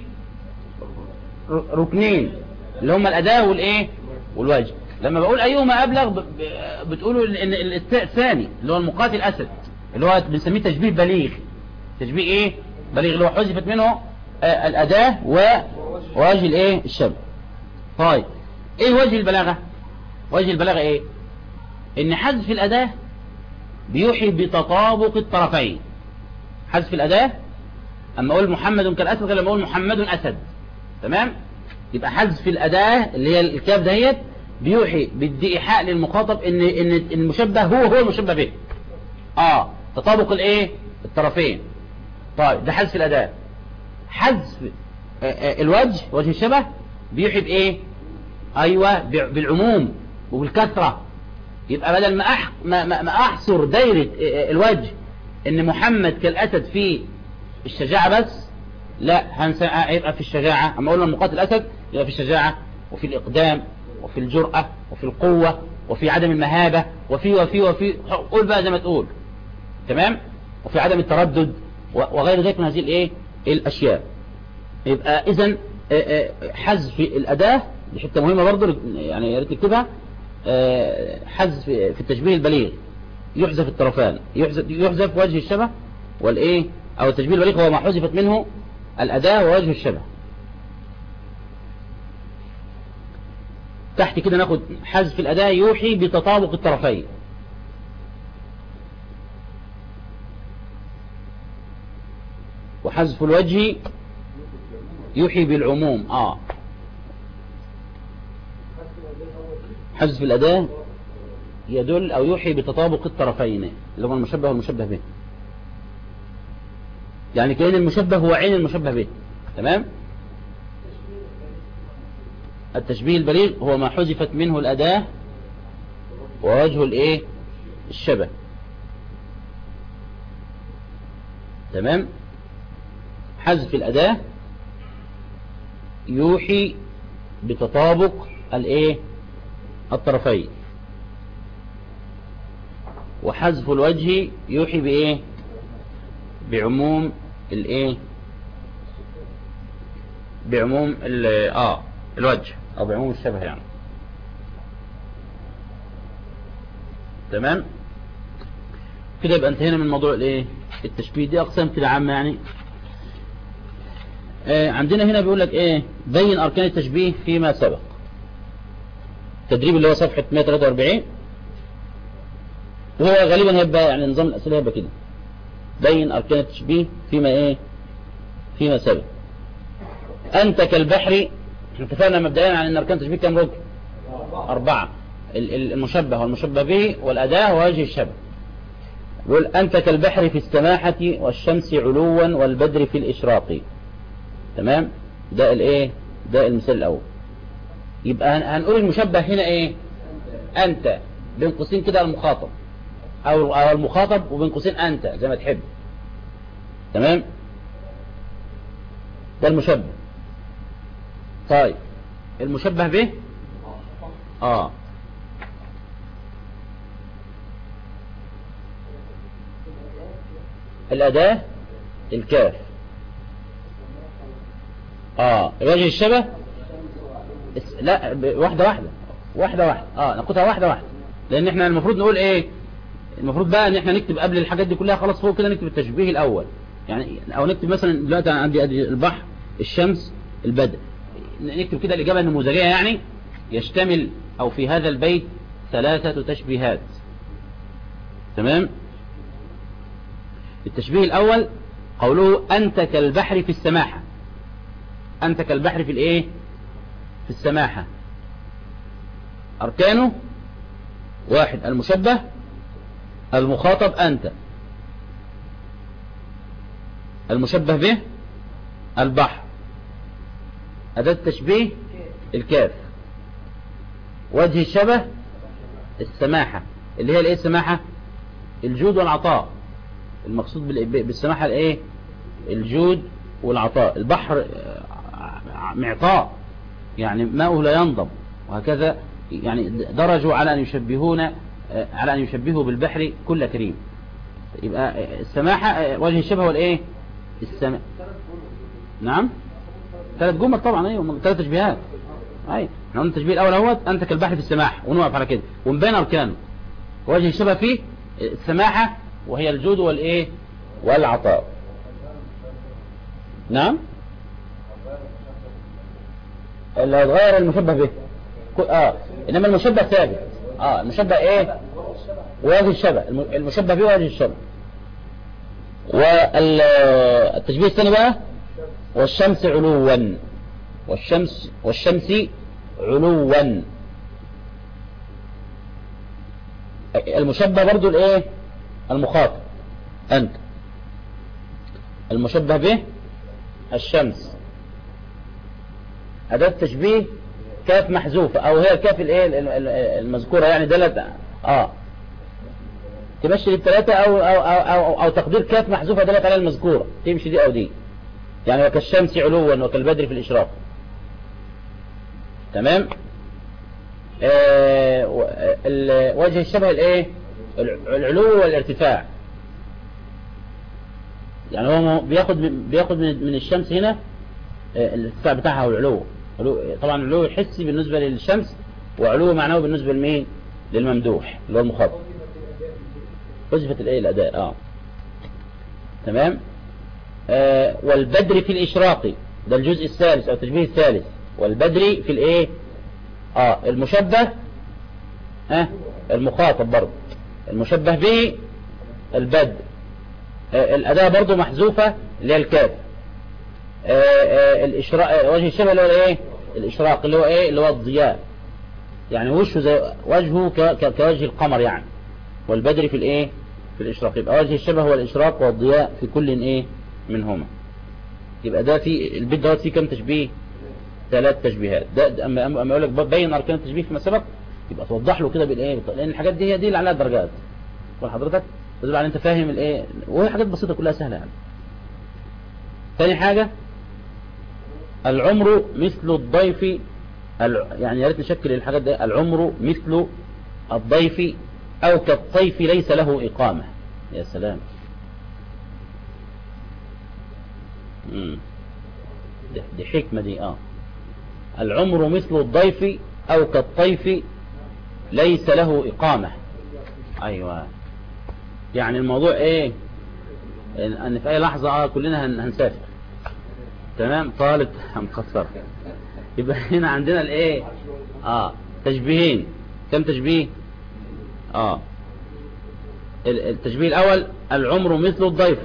ركنين اللي هم الاداة والايه والوجه. لما بقول ايهما ابلغ بتقولوا ان الثاني اللي هو المقاتل اسد اللي هو بنسميه تشبيه بليغ. تشبيه ايه بليغ اللي هو حذفت منه الاداة ووجه الايه الشبه. طيب ايه وجه البلاغة؟ وجه البلاغة ايه؟ ان حذف الاداة بيوحي بتطابق الطرفين. حذف الاداة اما اقول محمد كالاسد غير لما اقول محمد اسد. تمام؟ يبقى حذف الاداة اللي هي الكاف دهيت بيوحي بالإيحاء للمخاطب ان المشبه هو المشبه به. تطابق الايه الطرفين. طيب ده حذف الاداة. حذف الوجه وجه الشبه بيوحي بايه؟ ايوه بالعموم وبالكثرة. يبقى بدل ما احصر دايرة الوجه ان محمد كالاسد في الشجاعة بس، لا، هيبقى في الشجاعة. اما اقول المقاتل الاسد يبقى في الشجاعة وفي الاقدام وفي الجرأة وفي القوة وفي عدم المهابة وفي قول بقى زي ما تقول. تمام؟ وفي عدم التردد وغير ذلك من هذه الايه الاشياء. يبقى اذا حذف الاداة دي حته مهمة برضه، يعني يا ريت نكتبها. حذف في التشبيه البليغ يحذف الطرفان، يحذف وجه الشبه والايه، او التشبيه البليغ هو ما حذفت منه الاداة ووجه الشبه. تحت كده ناخد حذف الاداة يوحي بتطابق الطرفين. وحذف الوجه يوحي بالعموم. حذف الأداة يدل أو يوحي بتطابق الطرفين اللي هو المشبه والمشبه به. يعني كأن المشبه هو عين المشبه به. تمام؟ التشبيه البليغ هو ما حذفت منه الأداة ووجه الايه الشبه. تمام؟ حذف الأداة يوحي بتطابق الايه الطرفين. وحذف الوجه يوحي بايه بعموم الايه بعموم الوجه او بعموم الشبه يعني. تمام كده. يبقى انتهينا من موضوع الايه التشبيه. دي اقسام كده عامه يعني. عندنا هنا بيقول لك ايه بين اركان التشبيه فيما سبق. التدريب اللي هو صفحة 143 وهو غالبا هيبقى يعني نظام الأسئلة هيبقى كده. بين أركان التشبيه فيما سبق. أنت كالبحر. اتفقنا مبدئيا عن أن أركان التشبيه كم ركن؟ 4. المشبه والمشبه به والأداة ووجه الشبه. يقول أنت كالبحر في السماحة والشمس علوا والبدر في الإشراق. تمام؟ ده الايه ده المثال الأول. يبقى هنقول المشبه هنا ايه انت بين قوسين كده المخاطب او المخاطب وبين قوسين انت زي ما تحب. تمام ده المشبه. طيب المشبه به الأداة الكاف. وجه الشبه لا واحدة ناخدها واحدة، لأن احنا المفروض نقول ايه، المفروض بقى ان احنا نكتب قبل الحاجات دي كلها خلاص فوق كده نكتب التشبيه الأول يعني، او نكتب مثلا دلوقتي أنا عندي البحر، الشمس، البدر، نكتب كده الإجابة النموذجية يعني يشتمل أو في هذا البيت 3 تشبيهات. تمام. التشبيه الأول قوله أنت كالبحر في السماحة. أنت كالبحر في الإيه؟ في السماحة. أركانه 1 المشبه، المخاطب أنت، المشبه به البحر، أداة التشبيه الكاف، وجه الشبه السماحة اللي هي الايه السماحة؟ الجود والعطاء. المقصود بالسماحة الايه؟ الجود والعطاء. البحر معطاء يعني ماؤه لا ينضب، وهكذا يعني درجوا على أن يشبهوا بالبحر كل كريم. يبقى السماحة وجه الشبه والايه؟ نعم 3 جمل طبعا. ايوه 3 تشبيهات. ايوه احنا قلنا التشبيه الاول اهوت انت كالبحر في السماحة، ونوقف على كده ونبين اركانه. وجه الشبه فيه السماحة وهي الجود والايه؟ والعطاء. نعم اللي هيتغير المشبه به انما المشبه ثابت. المشبه ايه؟ وجه الشبه، المشبه به وجه الشبه. والتشبيه الثاني بقى والشمس علوا، والشمس علوا. المشبه برضو الايه؟ المخاطب انت، المشبه به الشمس، أداة تشبيه كاف محذوفة او هي الكاف الايه المذكورة يعني دلت تمشي للثلاثة او تقدير كاف محذوفة دلت على المذكورة تمشي دي او دي يعني وكالشمس علوا وكالبدر في الإشراق. تمام. وجه الشبه الايه؟ العلو والارتفاع. يعني هو بياخد من الشمس هنا الارتفاع بتاعها والعلو. طبعا العلو الحسي بالنسبة للشمس، وعلو معنوي بالنسبة لمين؟ للممدوح اللي هو المخاطب. وظيفة الايه؟ الأداء. تمام. والبدر في الإشراق ده الجزء الثالث أو التشبيه الثالث. والبدر في الايه؟ المشبه المخاطب برضه، المشبه به البدر. الأداة برضه محذوفة اللي هي الكاف. الإشراق وجه الشبه اللي هو الايه؟ الإشراق اللي هو ايه؟ اللي هو الضياء يعني وشه زي وجهه كوجه القمر يعني. والبدر في الايه؟ في الإشراق. يبقى وجه الشبه هو الإشراق والضياء في كل ايه منهما. يبقى ده في البيت دوت فيه كم تشبيه؟ 3 تشبيهات. ده اما اقول لك بين اركان التشبيه فيما سبق يبقى توضح له كده بالايه؟ لان الحاجات دي هي دي اللي عليها درجات. وحضرتك تدل على انت فاهم الايه، وهي حاجات بسيطه كلها سهله يعني. ثاني حاجه العمر مثل الضيف، يعني يا ريت نشكل الحاجات دي. العمر مثل الضيف او كالطيف ليس له اقامه. يا سلام. دي حكمه دي. العمر مثل الضيف او كالطيف ليس له اقامه. ايوه يعني الموضوع ايه؟ ان في اي لحظه كلنا هنسافر. تمام. طالب هنخسر. يبقى هنا عندنا الايه؟ تشبيهين. كم تشبيه؟ التشبيه الاول العمر مثل الضيف.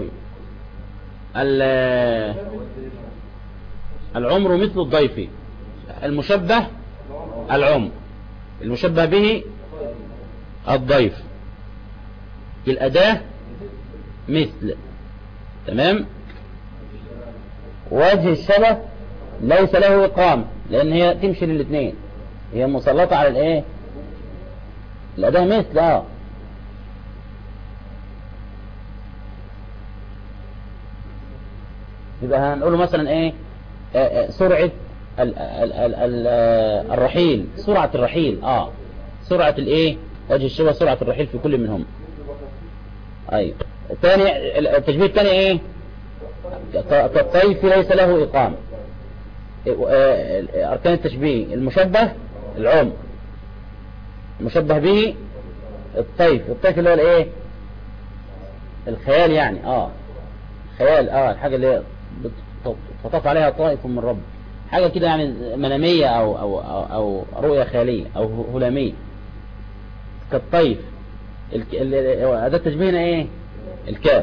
العمر مثل الضيف. المشبه العمر، المشبه به الضيف، الأداة مثل. تمام. وجه الشبه ليس له إقامة لأن هي تمشي للاثنين، هي مسلطة على الايه؟ الأداة مثل. يبقى هنقوله مثلا ايه؟ سرعة الرحيل، سرعة الرحيل. سرعة الايه؟ وجه الشبه سرعة الرحيل في كل منهم. ايوه الثاني التشبيه الثاني ايه؟ كالطيف ليس له إقامة. أركان التشبيه المشبه العمر، المشبه به الطيف اللي هو الايه؟ الخيال يعني خيال الحاجة اللي تطاف عليها طائف من رب، حاجة كده يعني منامية أو رؤية خيالية أو هلامية كالطيف. أداة التشبيه هنا ايه؟ الكاف.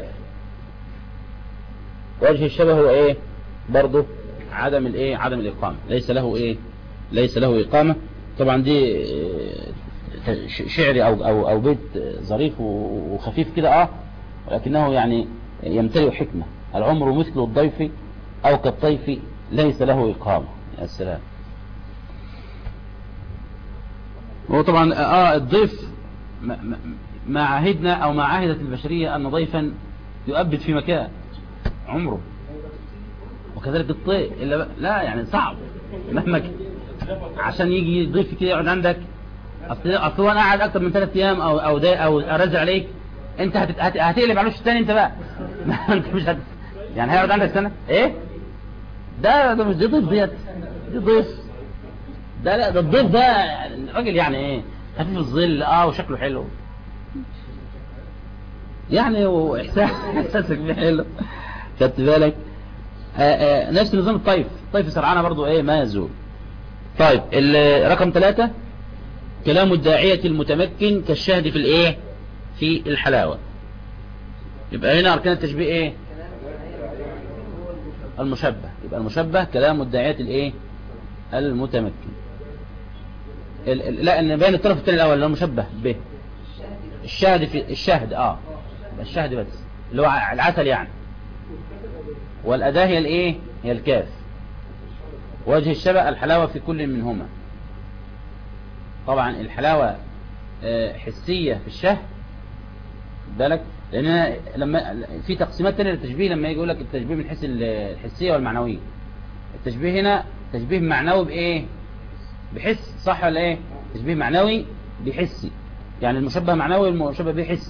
وجه الشبه هو ايه؟ برضه عدم الإقامة، ليس له إقامة. طبعا دي شعري أو بيت ظريف وخفيف كده ولكنه يعني يمتلئ حكمة. العمر مثل الضيف أو كالطيف ليس له إقامة. يا سلام. هو طبعا الضيف ما عهدنا أو ما عهدت البشرية أن ضيفا يؤبد في مكان عمره، وكذلك الطيف لا يعني صعب مهما عشان يجي ضيف كده يقعد عندك. اصل انا قاعد اكتر من 3 ايام او ارجع عليك، انت هتقلب على وش الثاني انت بقى. انت مش يعني هيقعد عندك سنه ايه؟ ده مش دي ضيف، دي ضيف. لا ده الضيف ده راجل يعني ايه؟ خفيف الظل وشكله حلو يعني، واحساسك بيه حلو. خدت بالك؟ نفس نظام الطيف سرعانه برضو ايه ما يزول. طيب رقم 3 كلام الداعية المتمكن كالشهد في الايه؟ في الحلاوة. يبقى هنا أركان التشبيه ايه؟ المشبه. يبقى المشبه كلام الداعية الايه؟ المتمكن. لا ان بين الطرف الثاني الاول اللي هو مشبه به الشهد في الشهد الشهد بس اللي هو العسل يعني. والأداة هي الايه؟ هي الكاف. وجه الشبه الحلاوة في كل منهما. طبعا الحلاوة حسية في الشهد بالك، لأن لما في تقسيمات تانية للتشبيه لما يجي يقول لك التشبيه من حيث الحسية والمعنوية. التشبيه هنا تشبيه معنوي بإيه؟ بحس، صح ولا إيه؟ تشبيه معنوي بحسي، يعني المشبه معنوي والمشبه به حسي.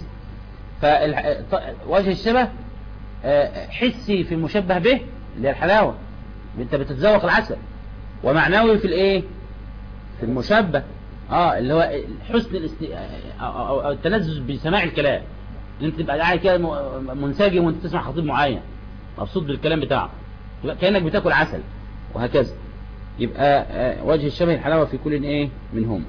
فوجه الشبه حسي في المشبه به اللي هي الحلاوة، انت بتتذوق العسل، ومعنوي في الايه؟ في المشبه اللي هو حسن أو التلذذ بسماع الكلام، اللي انت تبقى قاعد كده منسجم وانت تسمع خطيب معين مبسوط بالكلام بتاعه، يبقى كأنك بتاكل عسل، وهكذا. يبقى وجه الشبه الحلاوة في كل ايه منهم.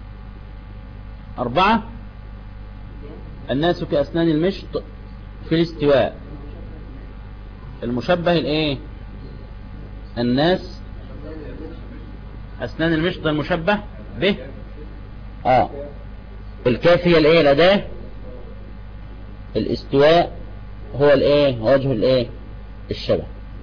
4 الناس كأسنان المشط في الاستواء. المشبه الايه؟ الناس أسنان المشط المشبه به الكاف هي الايه؟ الأداة. الاستواء هو الايه؟ وجه الايه؟ الشبه.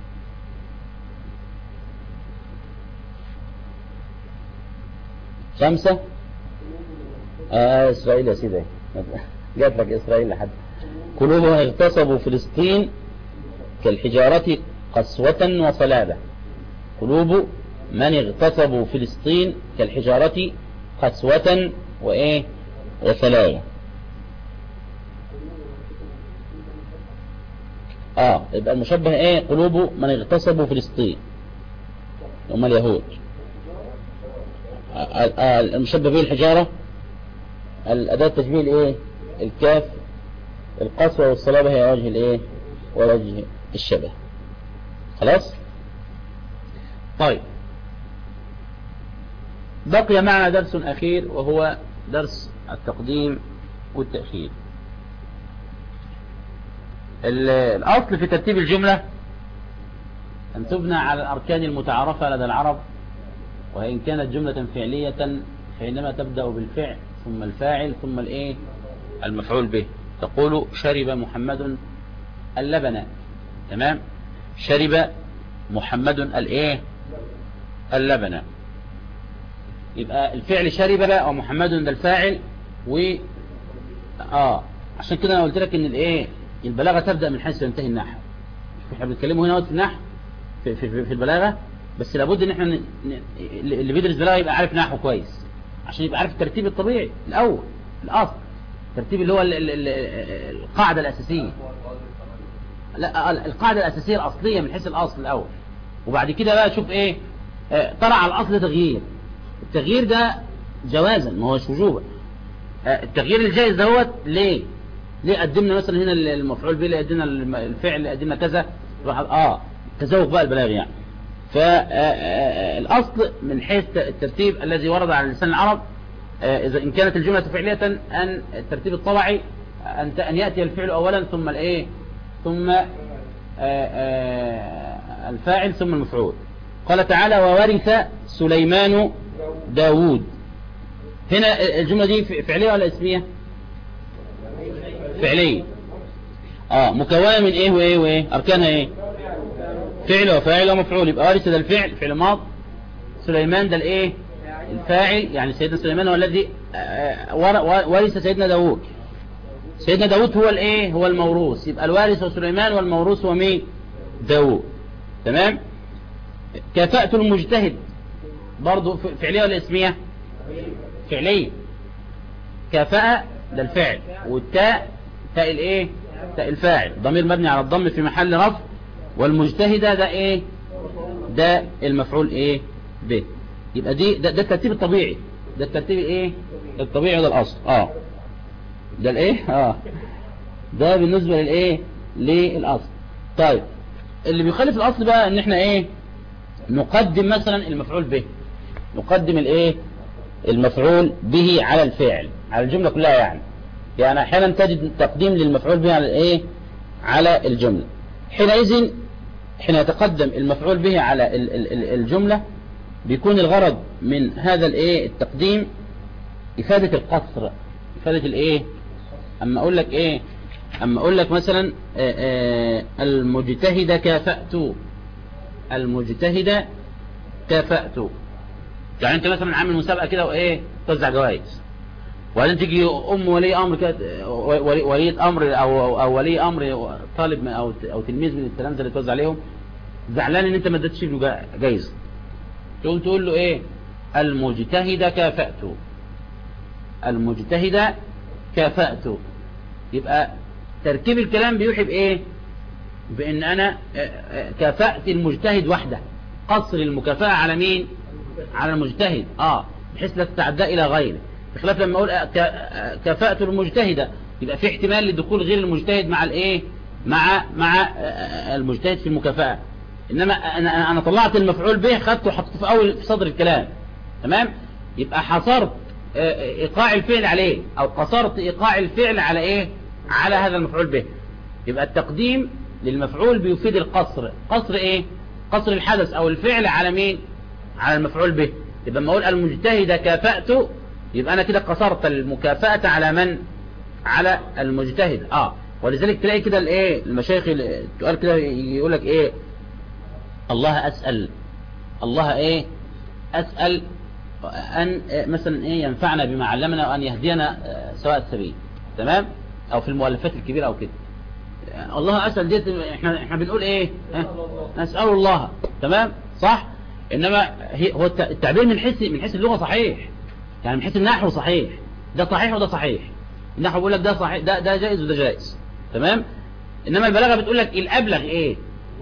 خمسة إسرائيل يا سيدي جات لك إسرائيل لحد. قلوبهم اغتصبوا فلسطين كالحجارة قسوة وصلابة. قلوب من اغتصبوا فلسطين كالحجارة قسوة وإيه؟ وصلابة. يبقى المشبه ايه؟ قلوب من اغتصبوا فلسطين هم اليهود. المشبه به الحجارة، الأداة التشبيه الايه؟ الكاف. القسوة والصلابة هي وجه الايه؟ ووجه الشبه. خلاص. طيب بقي معنا درس أخير وهو درس التقديم والتأخير. الأصل في ترتيب الجملة أن تبنى على الأركان المتعارفة لدى العرب، وإن كانت جملة فعلية فإنما تبدأ بالفعل ثم الفاعل ثم الإيه؟ المفعول به. تقول شرب محمد اللبن. تمام. شرب محمد الإيه؟ اللبن. يبقى الفعل شرب بقى ومحمد ده الفاعل عشان كده أنا قلت لك إن الإيه؟ البلاغة تبدأ من حيث ينتهي النحو. احنا بنتكلموا هنا في النحو في البلاغة، بس لابد ان احنا اللي بيدرس بلاغة يبقى عارف نحو كويس عشان يبقى عارف الترتيب الطبيعي الاول الاصل. الترتيب اللي هو القاعدة الأساسية. لا، القاعدة الأساسية الأصلية من حيث الأصل الأول، وبعد كده بقى شوف إيه طلع على الأصل تغيير. التغيير ده جوازا ما هوش وجوبا. التغيير الجائز دوت ليه قدمنا مثلا هنا المفعول به، ليه قدمنا الفعل، ليه قدمنا كذا، تزوج بقى البلاغ يعني. فالأصل من حيث الترتيب الذي ورد على لسان العرب، إذا إن كانت الجملة فعلية، أن الترتيب الطبعي أن يأتي الفعل أولا ثم الإيه، ثم الفاعل ثم المفعول. قال تعالى وورث سليمان داود. هنا الجملة دي فعلية ولا اسمية؟ فعلية. مكونة من ايه وايه وايه؟ اركانها ايه؟ فعل وفاعل ومفعول. يبقى وارث ده الفعل، فعل ماض. سليمان ده الايه؟ الفاعل، يعني سيدنا سليمان هو الذي ورث سيدنا داود. سيدنا داود هو الايه؟ هو الموروث. يبقى الوارث هو سليمان والموروث هو مين؟ داود. تمام. كفاءة المجتهد برضو فعلية ولا اسمية؟ فعلية. كفاءة ده الفعل، والتاء تاء الايه؟ تاء الفاعل، ضمير مبني على الضم في محل رفع. والمجتهدة ده ايه؟ ده المفعول ايه؟ به. يبقى ده الترتيب الطبيعي. ده الترتيب الايه؟ الطبيعي، ده الاصل. ده الايه؟ ده بالنسبة للايه؟ للاصل. طيب اللي بيخالف الاصل بقى ان احنا ايه؟ نقدم مثلا المفعول به، نقدم الايه؟ المفعول به على الفعل، على الجملة كلها يعني احيانا تجد تقديم للمفعول به على الايه؟ على الجملة. حينئذ حين يتقدم المفعول به على الجملة بيكون الغرض من هذا الايه؟ التقديم إفادة القصر، إفادة الايه؟ اما اقول لك ايه؟ اما اقول لك مثلا المجتهد كافأت، المجتهد كافأت. يعني انت مثلا عامل مسابقة كده وايه؟ توزع جوائز، وبعدين تيجي ولي امر كده، ولي امر او ولي امر طالب او تلميذ من التلامذه اللي توزع عليهم زعلان ان انت ما اديتش له جايزه، تقوم تقول له ايه؟ المجتهد كافأت، المجتهد كافأت. يبقى تركيب الكلام بيوحي بايه؟ بان انا كافأت المجتهد وحده، قصر المكافأة على مين؟ على المجتهد، بحيث لا تتعدى الى غيره. بخلاف لما اقول كفاءة المجتهدة، يبقى في احتمال لدخول غير المجتهد مع الايه؟ مع المجتهد في المكافأة. انما انا طلعت المفعول به، خدته وحطيته في اول في صدر الكلام. تمام. يبقى حصرت ايقاع الفعل عليه، او قصرت ايقاع الفعل على ايه؟ على هذا المفعول به. يبقى التقديم للمفعول بيفيد القصر. قصر ايه؟ قصر الحدث او الفعل على مين؟ على المفعول به. يبقى لما اقول المجتهد كافأت، يبقى انا كده قصرت المكافأة على من؟ على المجتهد. ولذلك تلاقي كده الايه؟ المشايخ تقول كده يقول لك ايه؟ الله اسأل، الله ايه؟ اسأل ان مثلا ايه؟ ينفعنا بما علمنا وان يهدينا سواء السبيل. تمام. او في المؤلفات الكبيرة او كده، الله اسأل ديت احنا بنقول ايه؟ نسأل الله. تمام. صح. انما هو التعبير من حيث اللغة صحيح، يعني من حيث النحو صحيح، ده صحيح وده صحيح. النحو بيقول لك ده صحيح، ده جائز وده جائز. تمام. انما البلاغة بتقول لك الابلغ ايه؟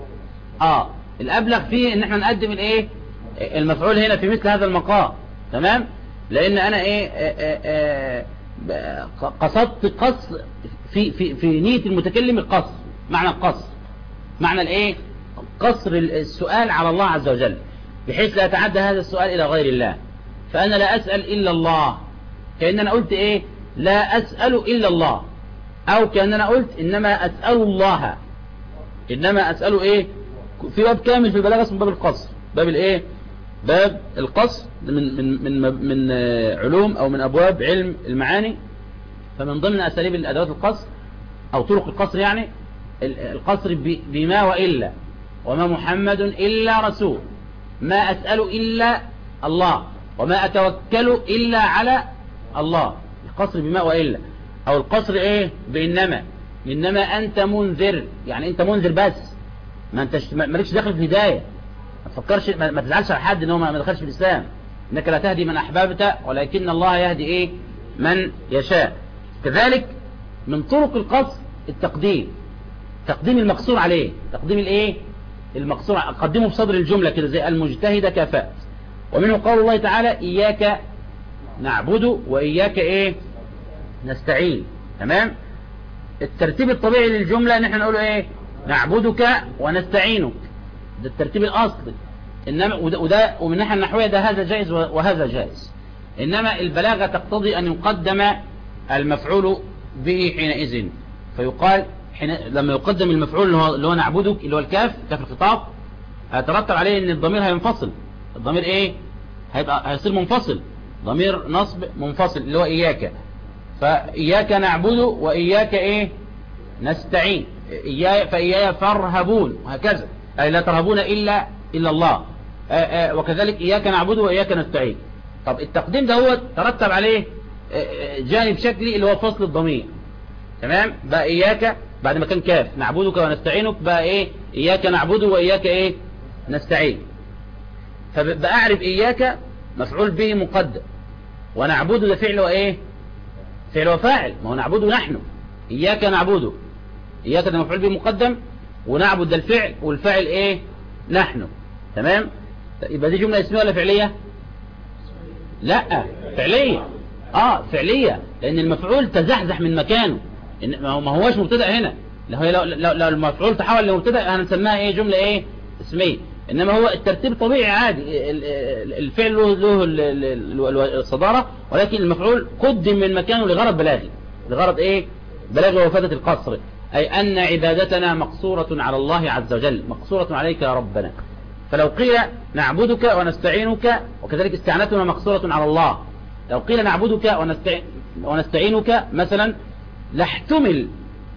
الابلغ فيه ان احنا نقدم الايه؟ المفعول هنا في مثل هذا المقام. تمام. لان انا ايه؟ قصدت قصر في نية المتكلم، القصر، معنى القصر، معنى الايه؟ قصر السؤال على الله عز وجل، بحيث لا يتعدى هذا السؤال الى غير الله. فانا لا اسأل الا الله، كأن انا قلت ايه؟ لا اسأل الا الله، او كأن انا قلت انما اسأل الله، انما اسأل ايه؟ في باب كامل في البلاغة اسمه باب القصر. باب الايه؟ باب القصر من علوم او من ابواب علم المعاني. فمن ضمن اساليب الادوات القصر او طرق القصر يعني القصر بما وإلا، وما محمد إلا رسول، ما أسأل إلا الله، وما أتوكل إلا على الله. القصر بما وإلا، أو القصر إيه؟ بإنما، إنما أنت منذر، يعني أنت منذر بس، ما أنتش مالكش داخل في الهداية. ما تفكرش، ما تزعلش على حد إن هو ما دخلش في الإسلام. إنك لا تهدي من أحببت ولكن الله يهدي إيه؟ من يشاء. كذلك من طرق القصر التقديم، تقديم المقصور عليه، تقديم الايه المقصور، قدمه في صدر الجملة كده زي المجتهد كفاء. ومنه قول الله تعالى إياك نعبد وإياك ايه نستعين. تمام. الترتيب الطبيعي للجملة ان احنا نقول ايه نعبدك ونستعينك، ده الترتيب الاصلي. انما وده ومن الناحية النحوية ده هذا جائز وهذا جائز. انما البلاغة تقتضي ان يقدم المفعول به حينئذ، فيقال لما يقدم المفعول اللي هو نعبدك اللي هو الكاف، كاف الخطاب، هيترتب عليه ان الضمير هينفصل. الضمير ايه هيصير منفصل، ضمير نصب منفصل اللي هو إياك. فإياك نعبد وإياك إيه نستعين، فإياي فارهبون، وهكذا أي لا ترهبون إلا الله. وكذلك إياك نعبد وإياك نستعين. طب التقديم ده هو ترتب عليه جانب شكلي اللي هو فصل الضمير. تمام. بقى إياك بعد ما كان كاف نعبدك ونستعينك بقى إيه إياك نعبد وإياك إيه نستعين. فبقى أعرف إياك مفعول به مقدم، ونعبد ده فعل وإيه فعل وفاعل، ما هو نعبده نحن. إياك نعبده، إياك ده مفعول به مقدم، ونعبد ده الفعل، والفاعل إيه نحن. تمام. يبقى دي جملة اسمية ولا فعلية؟ لا فعلية. فعلية، لأن المفعول تزحزح من مكانه، ما هوش مبتدأ هنا. لو المفعول تحول لمبتدأ هنسميها ايه جملة ايه اسمية. انما هو الترتيب طبيعي عادي، الفعل له الصدارة، ولكن المفعول قدم من مكانه لغرض بلاغي، لغرض ايه بلاغي وفادة القصر، اي ان عبادتنا مقصورة على الله عز وجل، مقصورة عليك يا ربنا. فلو قيل نعبدك ونستعينك، وكذلك استعانتنا مقصورة على الله، لو قيل نعبدك ونستعينك مثلا لاحتمل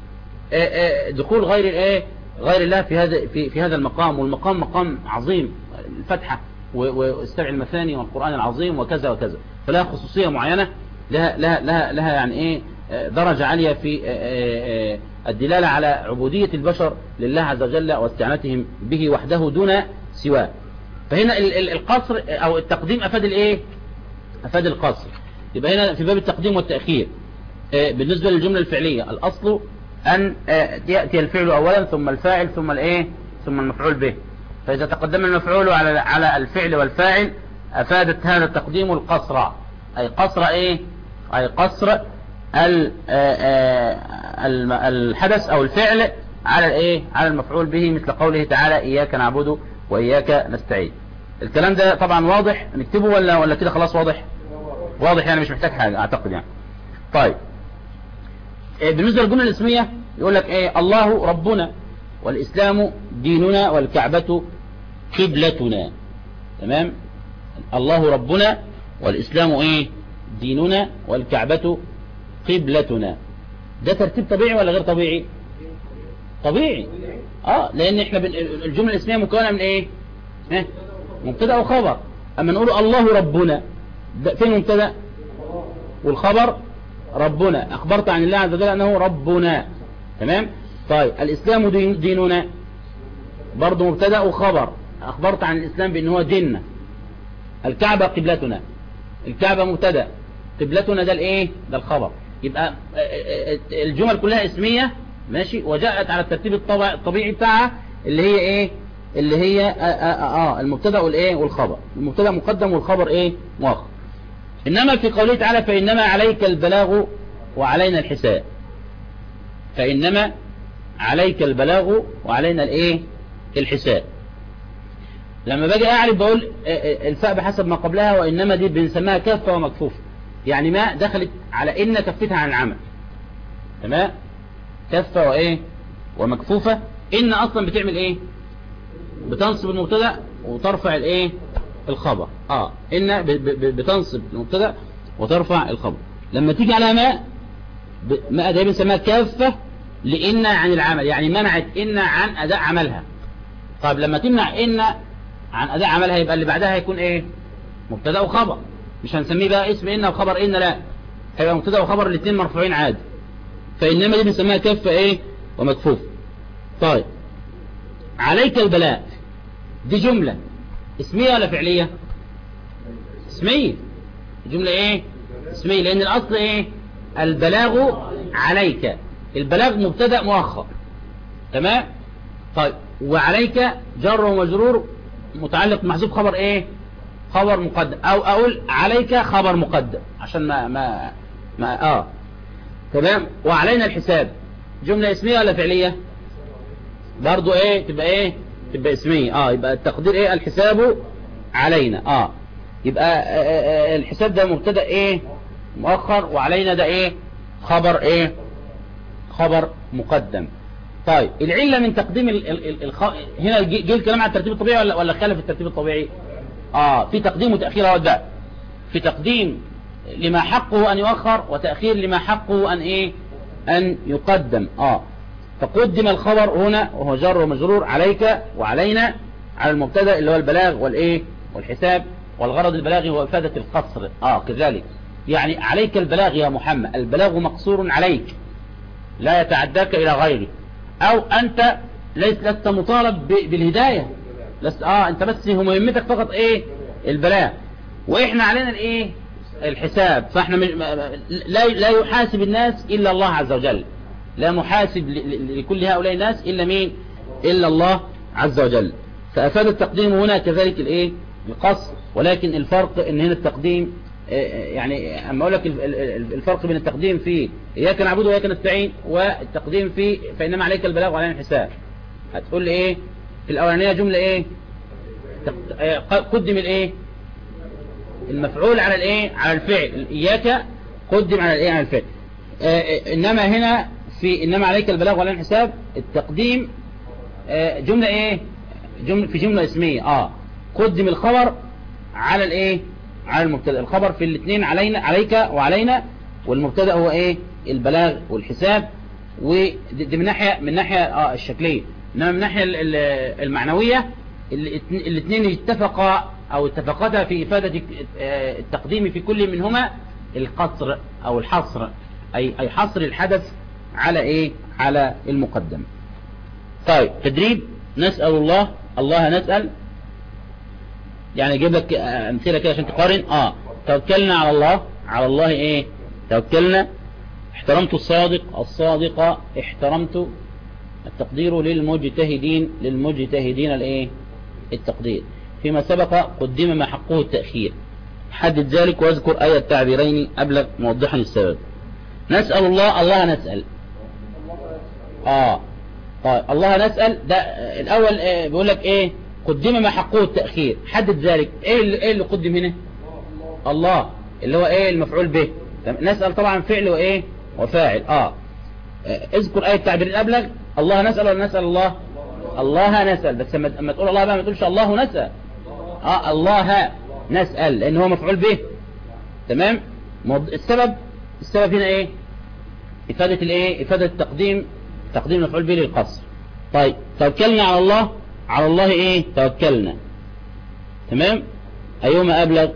دخول غير الله في هذا المقام، والمقام مقام عظيم، الفتحة والسبع المثاني والقرآن العظيم وكذا وكذا، فلها خصوصية معينة، لها يعني ايه درجة عالية في الدلالة على عبودية البشر لله عز وجل واستعانتهم به وحده دون سواه. فهنا القصر او التقديم افاد الايه افاد القصر. يبقى هنا في باب التقديم والتأخير بالنسبة للجملة الفعلية الأصل أن يأتي الفعل أولا ثم الفاعل ثم الإيه ثم المفعول به. فإذا تقدم المفعول على الفعل والفاعل أفادت هذا التقديم القصر، أي قصر إيه أي قصر الحدث أو الفعل على الإيه على المفعول به، مثل قوله تعالى إياك نعبد وإياك نستعين. الكلام ده طبعا واضح، نكتبه ولا كده خلاص واضح يعني مش محتاج حاجة أعتقد يعني. طيب بالنسبة للجملة الاسمية يقول لك ايه الله ربنا والإسلام ديننا والكعبة قبلتنا. تمام. الله ربنا والإسلام ايه ديننا والكعبة قبلتنا. ده ترتيب طبيعي ولا غير طبيعي؟ طبيعي. لان احنا الجملة الاسمية مكونة من ايه مبتدا وخبر. اما نقول الله ربنا فين مبتدا والخبر ربنا، أخبرت عن الله عز وجل أنه ربنا. تمام. طيب الإسلام ديننا برضو مبتدا وخبر، أخبرت عن الإسلام بأنه هو ديننا. الكعبة قبلتنا، الكعبة مبتدا، قبلتنا ده الإيه ده الخبر. يبقى الجمل كلها اسمية ماشي، وجاءت على الترتيب الطبيعي بتاعها اللي هي إيه اللي هي المبتدا والإيه والخبر، المبتدا مقدم والخبر إيه مؤخر. إنما في قوله تعالى فإنما عليك البلاغ وعلينا الحساب، فإنما عليك البلاغ وعلينا الإيه الحساب. لما باجي أعرف بقول الفاء بحسب ما قبلها، وإنما دي بنسميها كافة ومكفوفة، يعني ما دخلت على إن كفتها عن العمل. تمام. كافة وإيه ومكفوفة. إن أصلا بتعمل إيه بتنصب المبتدا وترفع الإيه الخبر. إن بتنصب المبتدا وترفع الخبر. لما تيجي على ما ده بنسميها كافة لإن عن العمل، يعني منعت إن عن أداء عملها. طيب لما تمنع إن عن أداء عملها يبقى اللي بعدها هيكون إيه مبتدا وخبر، مش هنسميه بقى اسم إن وخبر إن، لا هيبقى مبتدا وخبر الاثنين مرفوعين عادي. فإنما دي بنسميها كافة إيه ومكفوف. طيب عليك البلاء دي جملة اسمية ولا فعلية؟ اسمية. جملة ايه اسمية، لان الاصل ايه البلاغ عليك. البلاغ مبتدأ مؤخر، تمام. طيب وعليك جر ومجرور متعلق محذوف خبر ايه؟ خبر مقدم، او اقول عليك خبر مقدم عشان ما تمام. وعلينا الحساب جملة اسمية ولا فعلية؟ برضو ايه تبقى ايه؟ تبقى اسمية. يبقى التقدير ايه؟ الحساب علينا. يبقى الحساب ده مبتدأ ايه؟ مؤخر، وعلينا ده ايه؟ خبر ايه؟ خبر مقدم. طيب العلة من تقديم هنا جه الكلام عن الترتيب الطبيعي ولا خالف الترتيب الطبيعي؟ في تقديم وتأخير اهو ده. في تقديم لما حقه ان يؤخر، وتأخير لما حقه ان ايه؟ ان يقدم. فقدم الخبر هنا وهو جر ومجرور عليك وعلينا على المبتدا اللي هو البلاغ والايه؟ والحساب. والغرض البلاغي هو إفادة القصر كذلك. يعني عليك البلاغ يا محمد، البلاغ مقصور عليك لا يتعداك إلى غيرك، أو أنت لست مطالب بالهداية، لست أنت بس مهمتك فقط إيه؟ البلاغ. وإحنا علينا الإيه؟ الحساب. فإحنا لا يحاسب الناس إلا الله عز وجل، لا محاسب لكل هؤلاء الناس إلا مين؟ إلا الله عز وجل. فأفاد التقديم هنا كذلك الإيه؟ القصر. ولكن الفرق ان هنا التقديم يعني اما اقول لك الفرق بين التقديم في اياك نعبد واياك نستعين، والتقديم في فانما عليك البلاغ وعلينا الحساب، هتقول لي ايه في الاولانيه؟ جمله ايه؟ قدم الايه؟ المفعول على الايه؟ على الفعل. اياك قدم على الايه؟ على الفعل. انما هنا في انما عليك البلاغ وعلينا الحساب التقديم جمله ايه؟ في جمله اسميه. قدم الخبر على الايه؟ على المبتدا. الخبر في الاثنين علينا، عليك وعلينا، والمبتدا هو ايه؟ البلاغ والحساب. ودي من ناحيه الشكليه. انما من الناحيه المعنويه الاثنين اتفقا او اتفقتا في افاده التقديم في كل منهما القصر او الحصر، اي حصر الحدث على ايه؟ على المقدم. طيب تدريب. نسأل الله نسأل، يعني اجيب لك امثله كده عشان تقارن. توكلنا على الله ايه؟ توكلنا. احترمت الصادق احترمت. التقدير للمجتهدين الايه؟ التقدير. فيما سبق قدم ما حقه التأخير. حدد ذلك واذكر آية التعبيرين أبلغ موضحا السبب. نسأل الله نسأل. طيب الله نسأل ده الأول بيقول لك ايه؟ قدم ما حقه التأخير. حدد ذلك ايه اللي قدم هنا؟ الله اللي هو ايه؟ المفعول به. نسأل طبعا فعل وايه؟ وفاعل. اذكر آية التعبير الأبلغ. الله نسأل ولا نسأل الله نسأل. بس لما تقول الله بقى ما تقولش الله نسأل. الله نسأل لأن هو مفعول به، تمام. السبب هنا ايه؟ إفادة الايه؟ إفادة التقديم، تقديم مفعول به للقصر. طيب توكلنا على الله ايه؟ توكلنا، تمام. ايهما ابلغ؟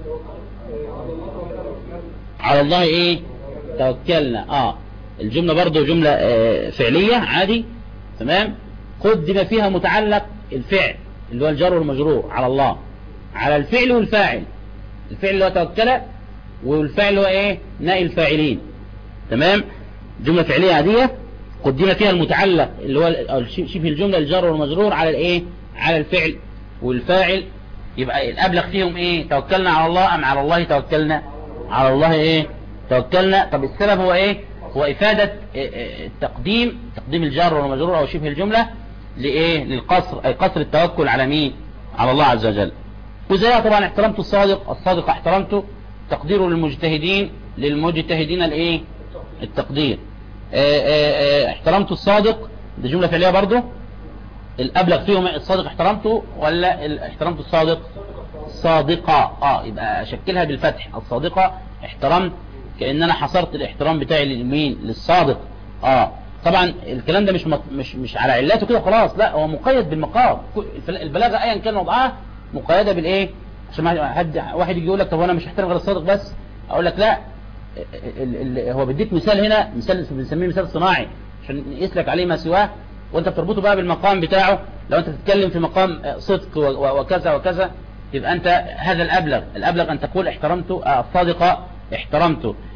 على الله ايه؟ توكلنا. الجملة برضو جملة فعلية عادي، تمام. قدم فيها متعلق الفعل اللي هو الجر والمجرور على الله، على الفعل والفاعل. الفعل اللي هو توكل، والفاعل اللي هو ايه؟ نائب الفاعلين، تمام. جملة فعلية عادية قدم فيها المتعلق اللي هو شبه الجملة الجر والمجرور على الايه؟ على الفعل والفاعل. يبقى الابلغ فيهم ايه؟ توكلنا على الله ام على الله توكلنا؟ على الله ايه؟ توكلنا. طب السبب هو ايه؟ هو افادة تقديم الجر والمجرور او شبه الجملة لايه؟ للقصر، اي قصر التوكل على مين؟ على الله عز وجل. وزيها طبعا احترمت الصادق احترمته. تقديره للمجتهدين الايه؟ التقدير. احترمت الصادق دي جملة فعلية برضو. الابلغ فيهم الصادق احترمته ولا احترمت الصادقة؟ يبقى اشكلها بالفتح. الصادقة احترمت، كأن انا حصرت الاحترام بتاعي لمين؟ للصادق. طبعا الكلام ده مش على علاته كده خلاص، لا هو مقيد بالمقام. البلاغة ايا كان وضعها مقيدة بالايه؟ عشان ما واحد يجي يقول لك طب انا مش هحترم غير الصادق بس، اقول لك لا. هو بيديك مثال هنا، مثال بنسميه مثال صناعي عشان يسلك عليه ما سواه، وانت بتربطه بقى بالمقام بتاعه. لو انت تتكلم في مقام صدق وكذا وكذا، يبقى انت هذا الابلغ ان تقول احترمت الصادقة احترمته.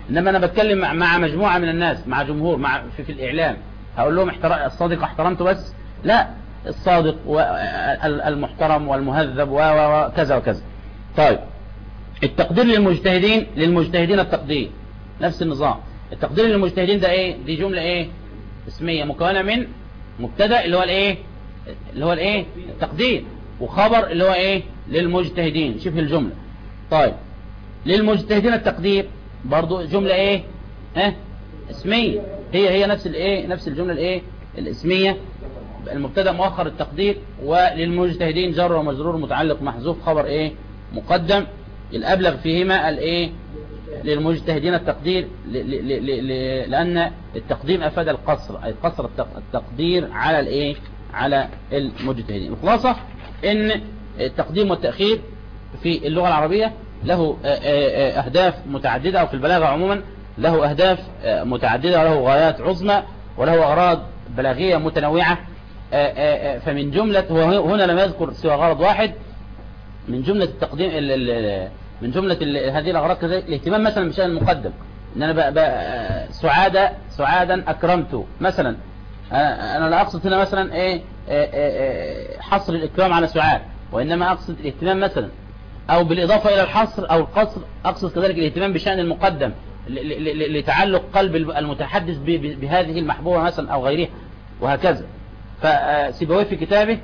انما انا بتكلم مع مجموعة من الناس، مع جمهور، في الاعلام، هقول لهم الصادق احترمته بس؟ لا، الصادق والمحترم والمهذب وكذا وكذا. طيب التقدير للمجتهدين التقدير نفس النظام. التقدير للمجتهدين ده ايه؟ دي جملة ايه؟ اسمية مكونة من مبتدا اللي هو الايه التقدير، وخبر اللي هو ايه؟ للمجتهدين، شبه الجملة. طيب للمجتهدين التقدير برضو جملة ايه؟ اسمية، هي نفس الايه؟ نفس الجملة الايه؟ الاسمية، المبتدا مؤخر التقدير، وللمجتهدين جر ومجرور متعلق محذوف خبر ايه؟ مقدم. الابلغ فيهما الايه؟ للمجتهدين التقدير، لان التقديم افاد القصر، اي قصر التقدير على الايه؟ على المجتهدين. الخلاصة ان التقديم والتأخير في اللغة العربية له اهداف متعددة، وفي البلاغة عموما له اهداف متعددة، وله غايات عظمى، وله اغراض بلاغية متنوعة. فمن جملة، هنا لم يذكر سوى غرض واحد من جملة التقديم، من جملة هذه الأغراض كذلك الاهتمام مثلا بشأن المقدم، ان انا سعادا اكرمته مثلا. انا لا اقصد هنا مثلا ايه حصر الاكرام على سعاد، وانما اقصد الاهتمام مثلا، او بالاضافة الى الحصر او القصر اقصد كذلك الاهتمام بشأن المقدم لتعلق قلب المتحدث بهذه المحبوبة مثلا او غيرها وهكذا. فسيبويه في كتابه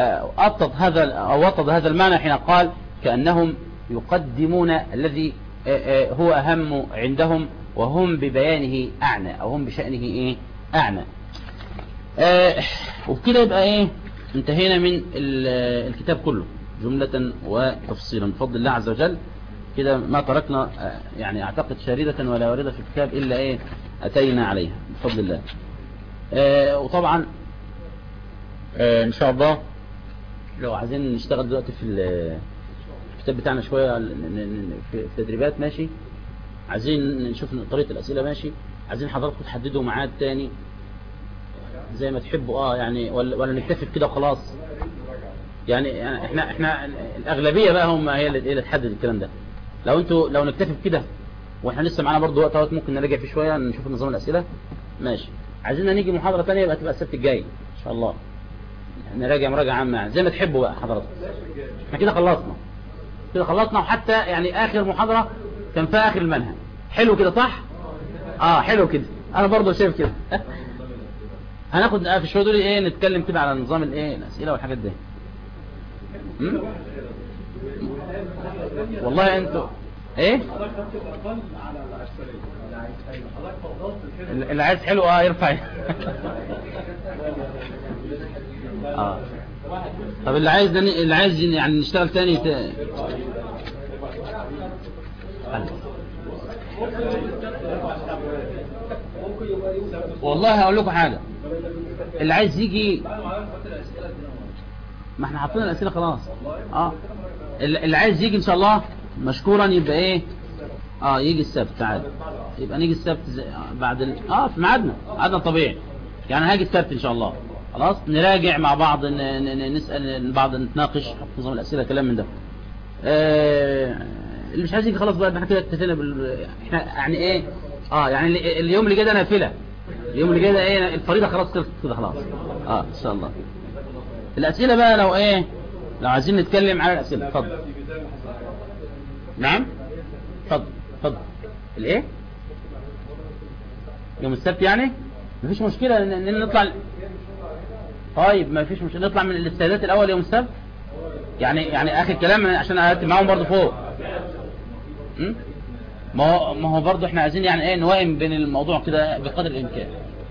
وطد هذا المعنى حين قال كأنهم يقدمون الذي هو أهم عندهم، وهم ببيانه أعنى، أو هم بشأنه إيه؟ أعنى. وبكده يبقى إيه؟ انتهينا من الكتاب كله جملة وتفصيلا بفضل الله عز وجل. كده ما تركنا يعني أعتقد شاردة ولا واردة في الكتاب إلا إيه؟ أتينا عليها بفضل الله. وطبعا إن شاء الله لو عايزين نشتغل دلوقتي في الكتاب بتاعنا شوية في تدريبات ماشي، عايزين نشوف طريقة الأسئلة ماشي، عايزين حضراتكم تحددوا ميعاد تاني زي ما تحبوا يعني، ولا نكتفي كده وخلاص يعني احنا الأغلبية بقى هم هي اللي تحدد الكلام ده. لو نكتفي بكده، واحنا لسه معانا برضو وقت ممكن نراجع فيه شوية نشوف نظام الأسئلة ماشي. عايزين نيجي محاضرة تانية يبقى تبقى السبت الجاي إن شاء الله، نراجع مراجعة عامة زي ما تحبوا بقى حضراتكم. احنا كده خلصنا، وحتى يعني آخر محاضرة كان فيها آخر المنهج. حلو كده صح؟ حلو كده، أنا برضو شايف كده. هناخد في شوية دول ايه، نتكلم كده على نظام الايه الأسئلة والحاجات دي. والله انتوا ايه اللي عايز حلو يرفع. طب اللي عايز يعني نشتغل تاني والله هقول لكم حاجة، اللي عايز يجي، ما احنا حاطين الأسئلة خلاص. اللي عايز يجي ان شاء الله مشكورا يبقى ايه يجي السبت. تعال يبقى نيجي السبت بعد في ميعادنا طبيعي يعني. هاجي السبت ان شاء الله. خلاص نراجع مع بعض، نسأل بعض، نتناقش نظام الأسئلة كلام من ده. اللي مش عايز يجي خلاص بقى احنا كده اتفقنا احنا يعني ايه يعني اليوم اللي جاي ده نافله، اليوم اللي جاي ده ايه الفريضة خلاص كده خلاص. ان شاء الله. الأسئلة بقى لو عايزين نتكلم على الأسئلة اتفضل. نعم اتفضل. الايه يوم السبت يعني مفيش مشكلة ان نطلع. طيب ما فيش مشكلة نطلع من الاستعدادات الأول يوم السبت يعني آخر كلام عشان أرتب معاهم برضو فوق. ما هو برضو احنا عايزين يعني ايه نوائم بين الموضوع كده بقدر الإمكان.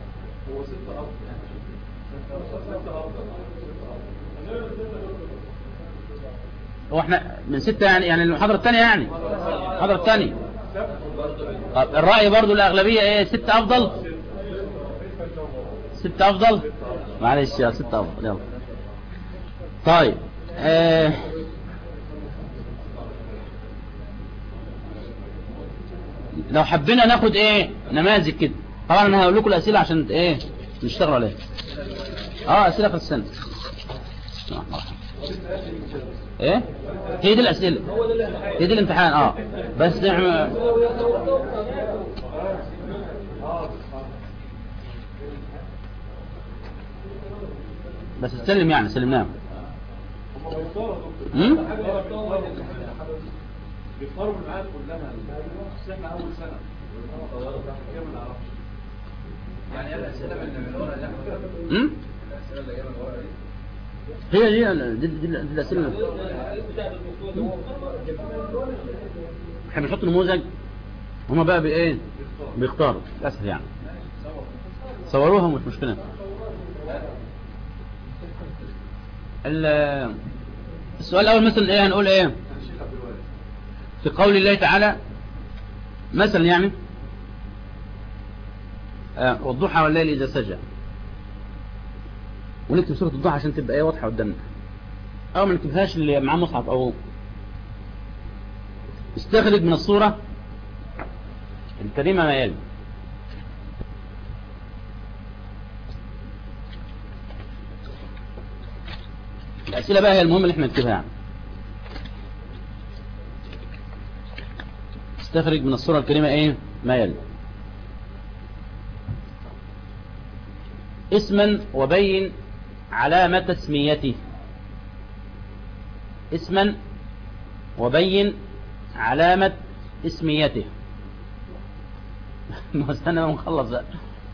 هو احنا من 6 يعني المحاضرة الثانية يعني المحاضرة الثانية. طب الرأي برضو الأغلبية ايه 6 أفضل. 6 أفضل معلش يا 6 أفضل يلا. طيب لو حبينا ناخد ايه نماذج كده. طبعا انا هقول لكم الأسئلة عشان ايه نشتغل عليها. أسئلة في السنة. ايه هي دي الاسئله، هي دي الامتحان. بس بس استلم يعني سلمناه. بيختاروا المعاد كلها، بس احنا اول سنه يعني الاسئله من ورا الاسئله اللي جايه من ورا دي الاسئله. احنا بنحط نموذج، هما بقى بايه بيختاروا للاسف يعني. صوروها مش مشكله. السؤال الاول مثلا ايه هنقول ايه في قول الله تعالى مثلا يعني والضحى والليل اذا سجى، ونكتب سوره الضحى عشان تبقى ايه واضحه قدامنا، او ما نكتبهاش اللي معاه مصحف، او استخرج من الصوره الكريمه ما يلي. الأسئلة بقى هي المهم اللي احنا نكتبها يعني. استخرج من الصورة الكريمة ايه ما يلي. اسما وبين علامة تسميته. اسما وبين علامة اسميته. ما استنى ما نخلص بقى.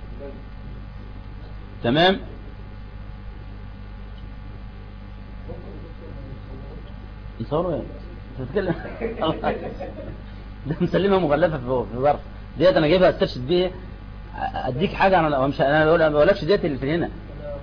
تمام. نصوره ايه تتكلم ده مسلمها مغلفه في ظرف ديت، انا جايبها استرشد بيها اديك حاجه. انا مش انا ما بقولكش ديت اللي في هنا.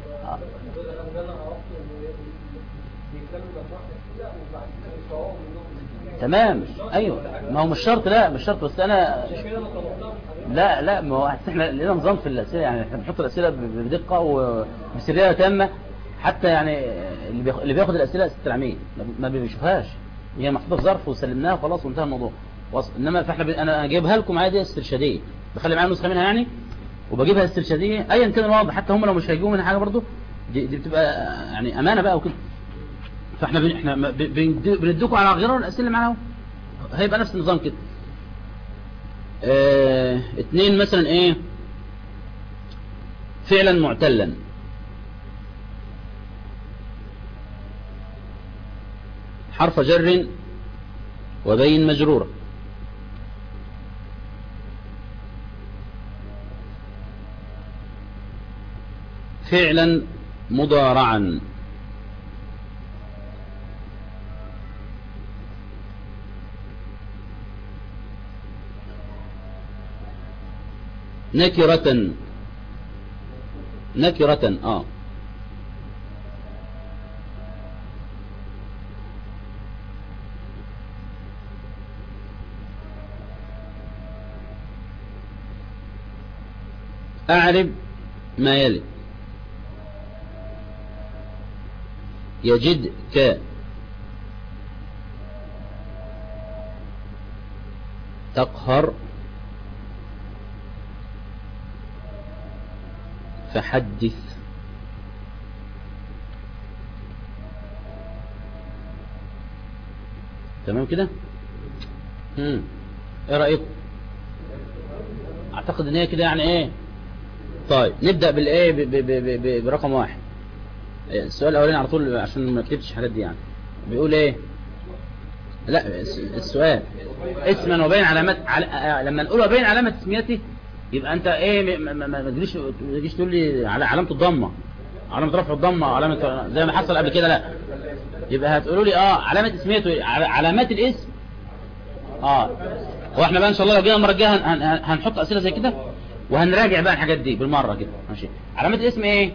تمام ايوه، ما هو مش شرط، لا مش شرط، بس انا لا ما هو احنا لنا نظام في الاسئله يعني. احنا بنحط الاسئله بدقه وبسريه تامه، حتى يعني اللي بياخد الاسئله ست العميد ما بيشوفهاش، هي محطوطه في ظرف وسلمناها وخلاص وانتهى الموضوع. انما فاحنا انا جايبها لكم عادي استرشاديه، بخلي معايا نسخه منها يعني، وبجيبها استرشاديه ايا كان الوضع، حتى هم لو مش هيجوا منها حاجه برضه دي بتبقى يعني امانه بقى وكده. فاحنا احنا بنديكم على غير الاسئله اللي معانا، هيبقى نفس النظام كده. اتنين مثلا ايه فعلا معتلا. حرف جر وبين مجرورة. فعلا مضارعا. نكرة. أعرب ما يلي. يجدك. تقهر. فحدث. تمام كده. ايه رأيكم؟ اعتقد ان هي كده يعني ايه. طيب نبدأ بالايه برقم واحد. السؤال الاولاني على طول عشان ما كتبتش الحاجات دي يعني. بيقول ايه؟ لا السؤال اسما وبين علامات لما نقول وبين علامة تسميته يبقى انت ايه ما تجيش تقول لي على علامة الضمة، علامة رفع الضمة، علامة زي ما حصل قبل كده. لا يبقى هتقولوا لي علامة اسميته علامات الاسم. واحنا بقى ان شاء الله لو جينا المره الجايه هنحط اسئله زي كده وهنراجع بقى الحاجات دي بالمره كده. ماشي. علامات الاسم ايه؟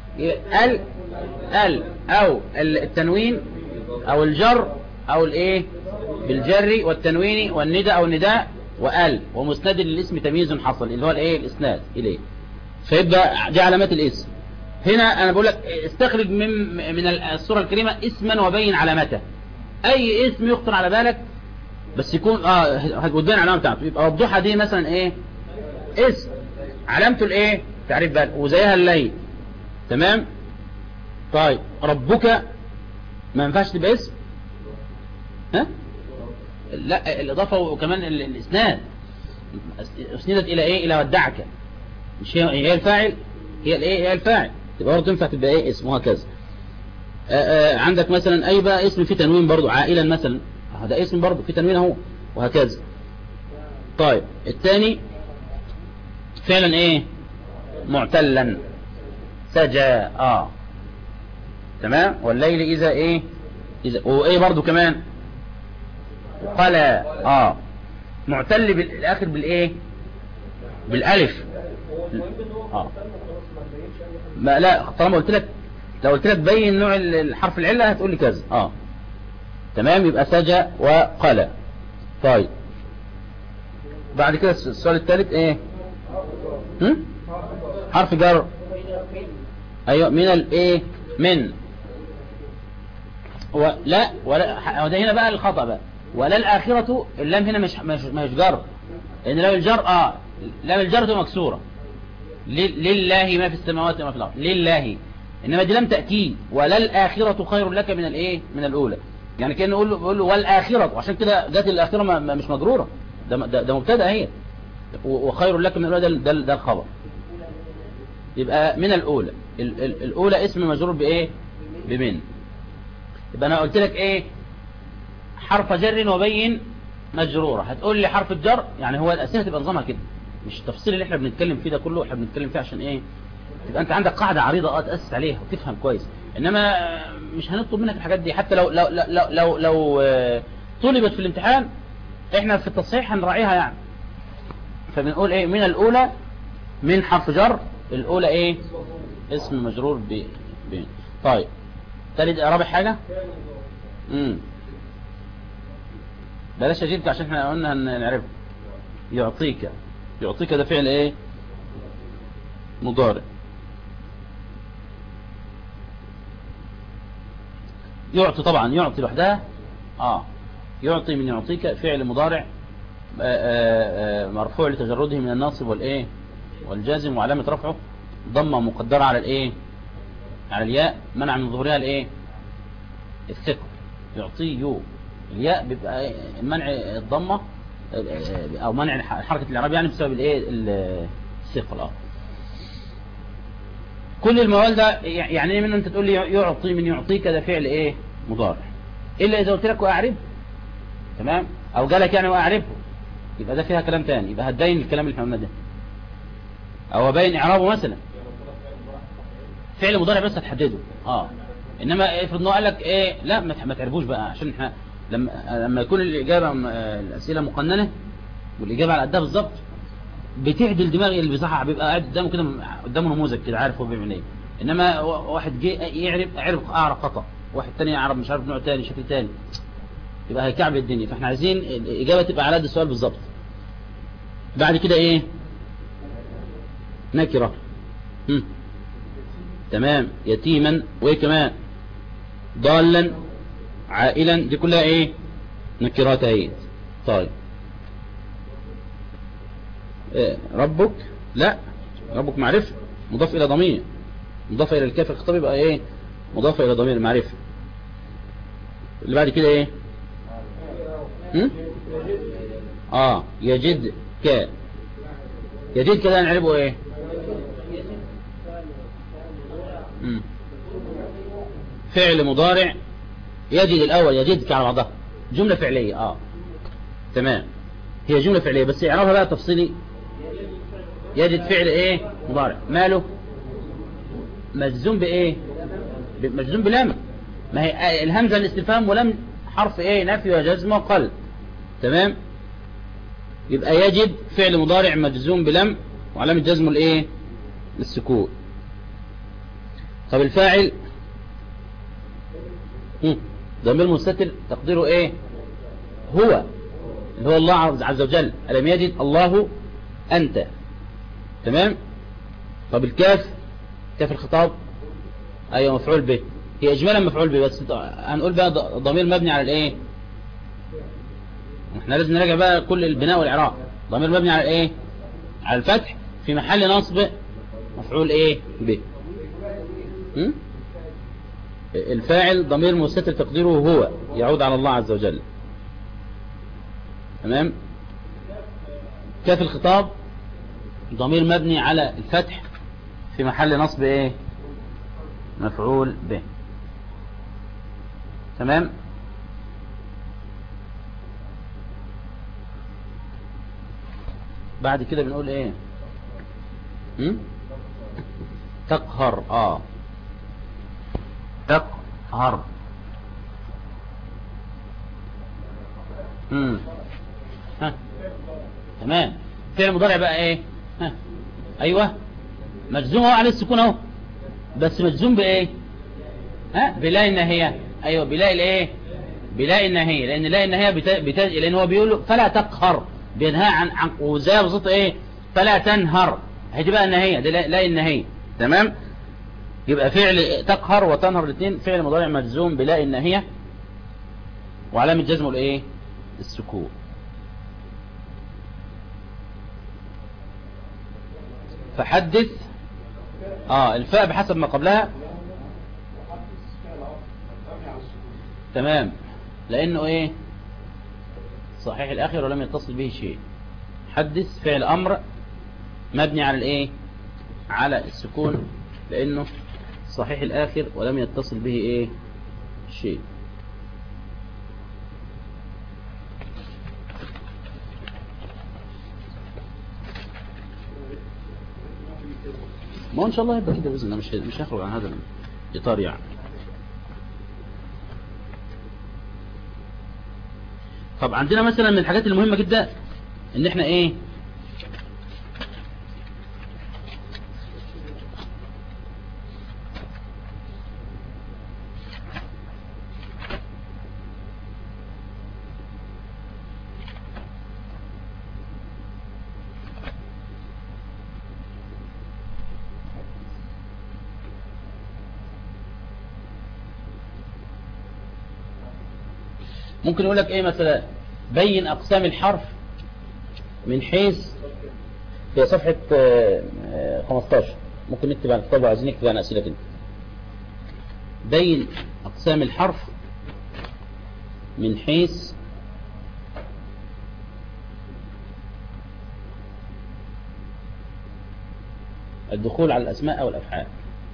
ال او التنوين او الجر او الايه بالجر والتنوين والندى او النداء وال ومسند للاسم تمييز حصل اللي هو الايه الاسناد اليه. فيبقى دي علامات الاسم. هنا انا بقول لك استخرج من السوره الكريمه اسما وبين علامته. اي اسم يخطر على بالك بس يكون هتبين علامه بتاعته. يبقى الضحى دي مثلا ايه؟ اسم علامته الايه؟ تعريف بقى وزيها الليل. تمام. طيب ربك ما ينفعش تبقى اسم. ها لا الإضافة وكمان الإسناد أسندت إلى إيه؟ إلى ودعك، مش هي الفاعل، هي الإيه؟ هي الفاعل، تبقى برضه تنفع تبقى إيه اسم وهكذا. عندك مثلا أي بقى اسم فيه تنوين برضه، عائلا مثلا هذا اسم برضه فيه تنوين أهو وهكذا. طيب الثاني فعلا إيه؟ معتلا سجى تمام. والليل إذا إيه؟ إذا وإيه برضه كمان قال معتل بالآخر بالإيه؟ بالألف. ما لا طالما قلت لك، لو قلت لك بين نوع الحرف العلة هتقول لي كذا تمام. يبقى سجى وقال. طيب بعد كده السؤال الثالث ايه؟ حرف جر. ايوه من الايه؟ من ولا وده هنا بقى الخطأ بقى. ولا الآخرة، اللام هنا مش جر، لأن لام الجر لام الجر تبقى مكسورة. لله ما في السماوات وما في الأرض، لله. إنما دي لام تأكيد، ولا الآخرة خير لك من الايه؟ من الأولى. يعني كأنه يقول له والآخرة، وعشان كده جت الآخرة مش مجرورة، ده مبتدأ هي، وخير لك من الأولى ده الخبر. يبقى من الأولى. الأولى اسم مجرور بإيه؟ بمن. يبقى أنا قلت لك إيه؟ حرف جر وبين مجرورة. هتقول لي حرف الجر، يعني هو الأسئلة تبقى نظامها كده، مش التفصيل اللي احنا بنتكلم فيه ده كله احنا بنتكلم فيه عشان ايه؟ تبقى انت عندك قاعدة عريضة تأسس عليها وتفهم كويس. انما مش هنطلب منك الحاجات دي، حتى لو طلبت في الامتحان احنا في التصحيح هنراعيها يعني. فبنقول ايه؟ من الأولى، من حرف جر، الأولى ايه؟ اسم مجرور ب. طيب ثالث رابع حاجة بلاش اجيبك عشان احنا قلنا هنعرفه. يعطيك ده فعل ايه؟ مضارع. يعطي طبعا، يعطي لوحدها يعطي من يعطيك فعل مضارع مرفوع لتجرده من الناصب والايه؟ والجازم، وعلامة رفعه ضمة مقدرة على الايه؟ على الياء، منع من ظهورها الايه؟ الثقل. يعطي الياء بيبقى منع الضمة او منع حركة الاعراب يعني بسبب الايه؟ الثقل. كل الموال ده يعني ايه؟ منه انت تقول لي يعطي من يعطيك ده فعل ايه؟ مضارع، الا اذا قلت لك واعرب، تمام، او جالك يعني واعربه، يبقى ده فيها كلام تاني، يبقى هتبين الكلام اللي احنا قلناه ده، او باين اعرابه مثلا فعل مضارع بس هتحدده. انما افرض انه قال لك ايه؟ لا ما تعرفوش بقى، عشان احنا لما يكون الاجابه الاسئله مقننه والاجابه على قدها بالظبط بتعدل دماغي اللي بيصحح، بيبقى قاعد قدامه كده، قدامه نموذج كده عارف هو بيعمل ايه. انما واحد جه اعرف خطا، واحد تاني اعرف مش عارف نوع تاني شكل تاني، يبقى هيكعب الدنيا. فاحنا عايزين الاجابه تبقى على قد السؤال بالظبط. بعد كده ايه؟ نكره. تمام. يتيما، وايه كمان؟ ضالا، عائلا، دي كلها ايه؟ نكرات اهي. طيب ربك، لا ربك معرفة مضاف الى ضمير، مضاف الى الكاف الخطاب، يبقى ايه؟ مضاف الى ضمير معرفة. اللي بعد كده ايه؟ يجد ك. يجد كده هنعرفه ايه؟ فعل مضارع. يجد الاول، يجدك على بعضها جملة فعلية. تمام، هي جملة فعلية بس اعرفها بقى تفصيلي. يجد فعل ايه؟ مضارع، ماله؟ مجزوم بايه؟ مجزوم بلام. ما هي الهمزة الاستفهام، ولم حرف ايه؟ نفي وجزم وقلب. تمام. يبقى يجد فعل مضارع مجزوم بلام، وعلامة جزمه الايه؟ السكون. طب الفاعل ضمير مستتر تقديره ايه؟ هو، اللي هو الله عز وجل. ألم يجد الله أنت. تمام. طب الكاف، كاف الخطاب، ايوه مفعول به، هي اجمالا مفعول به، بس هنقول بقى ضمير مبني على الايه؟ احنا لازم نراجع بقى كل البناء والاعراب. ضمير مبني على الايه؟ على الفتح، في محل نصب مفعول ايه؟ به. الفاعل ضمير مستتر تقديره هو يعود على الله عز وجل. تمام. كاف الخطاب ضمير مبني على الفتح في محل نصب ايه؟ مفعول به. تمام. بعد كده بنقول ايه؟ تقهر. تقهر. ها. تمام. فعل مضارع بقى ايه؟ ها. ايوه مجزوم اهو على السكون اهو، بس مجزوم بايه؟ بلا الناهية. ايوه بلا الايه؟ بلا الناهية، لان لا الناهية لان هو بيقول فلا تقهر، بينهى عن وزي بصوت ايه؟ فلا تنهر. هيجي بقى الناهية دي لا الناهية. تمام. يبقى فعل تقهر وتنهر الاثنين فعل مضارع مجزوم بلا الناهية، وعلامة جزمه الايه؟ السكون. فحدث الفاء بحسب ما قبلها. تمام. لانه ايه؟ صحيح الاخر ولم يتصل به شيء. حدث فعل امر مبني على الايه؟ على السكون، لانه صحيح الاخر ولم يتصل به ايه؟ شيء. ما ان شاء الله يبقى كده باذن الله، مش هيخرج عن هذا الاطار يعني. طب عندنا مثلا من الحاجات المهمة جدا ان احنا ايه؟ ممكن يقول لك ايه مثلا؟ بين اقسام الحرف من حيث، في صفحة 15. ممكن نكتب عن الكتاب وعايزين نكتب عن اسئلة كده. بين اقسام الحرف من حيث الدخول على الاسماء او الافعال.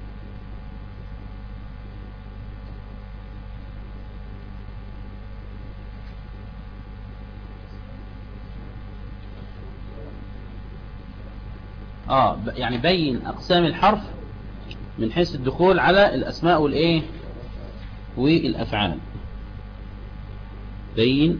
يعني بين أقسام الحرف من حيث الدخول على الأسماء والإيه والأفعال. بين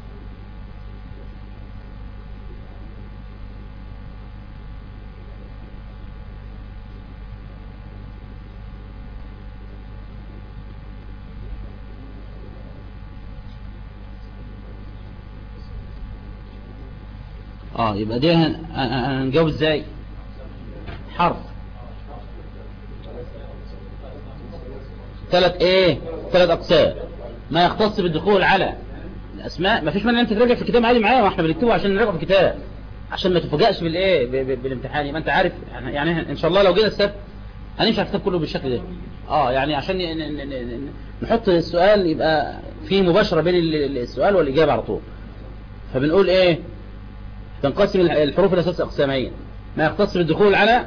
يبقى دي هنجاوب ازاي؟ حرف ثلاث أقسام. ما يختص بالدخول على الأسماء. ما فيش مانع أنت تراجع في الكتاب عادي معايا، واحنا بنكتبه عشان نراجع في الكتاب، عشان ما تفاجئش بالايه بالامتحان. يبقى انت عارف يعني ان شاء الله لو جينا السبت هنمشي على الكتاب كله بالشكل ده. يعني عشان نحط السؤال يبقى فيه مباشرة بين السؤال والإجابة على طول. فبنقول ايه؟ تنقسم الحروف الى 6 اقسامين. ما يختص بالدخول على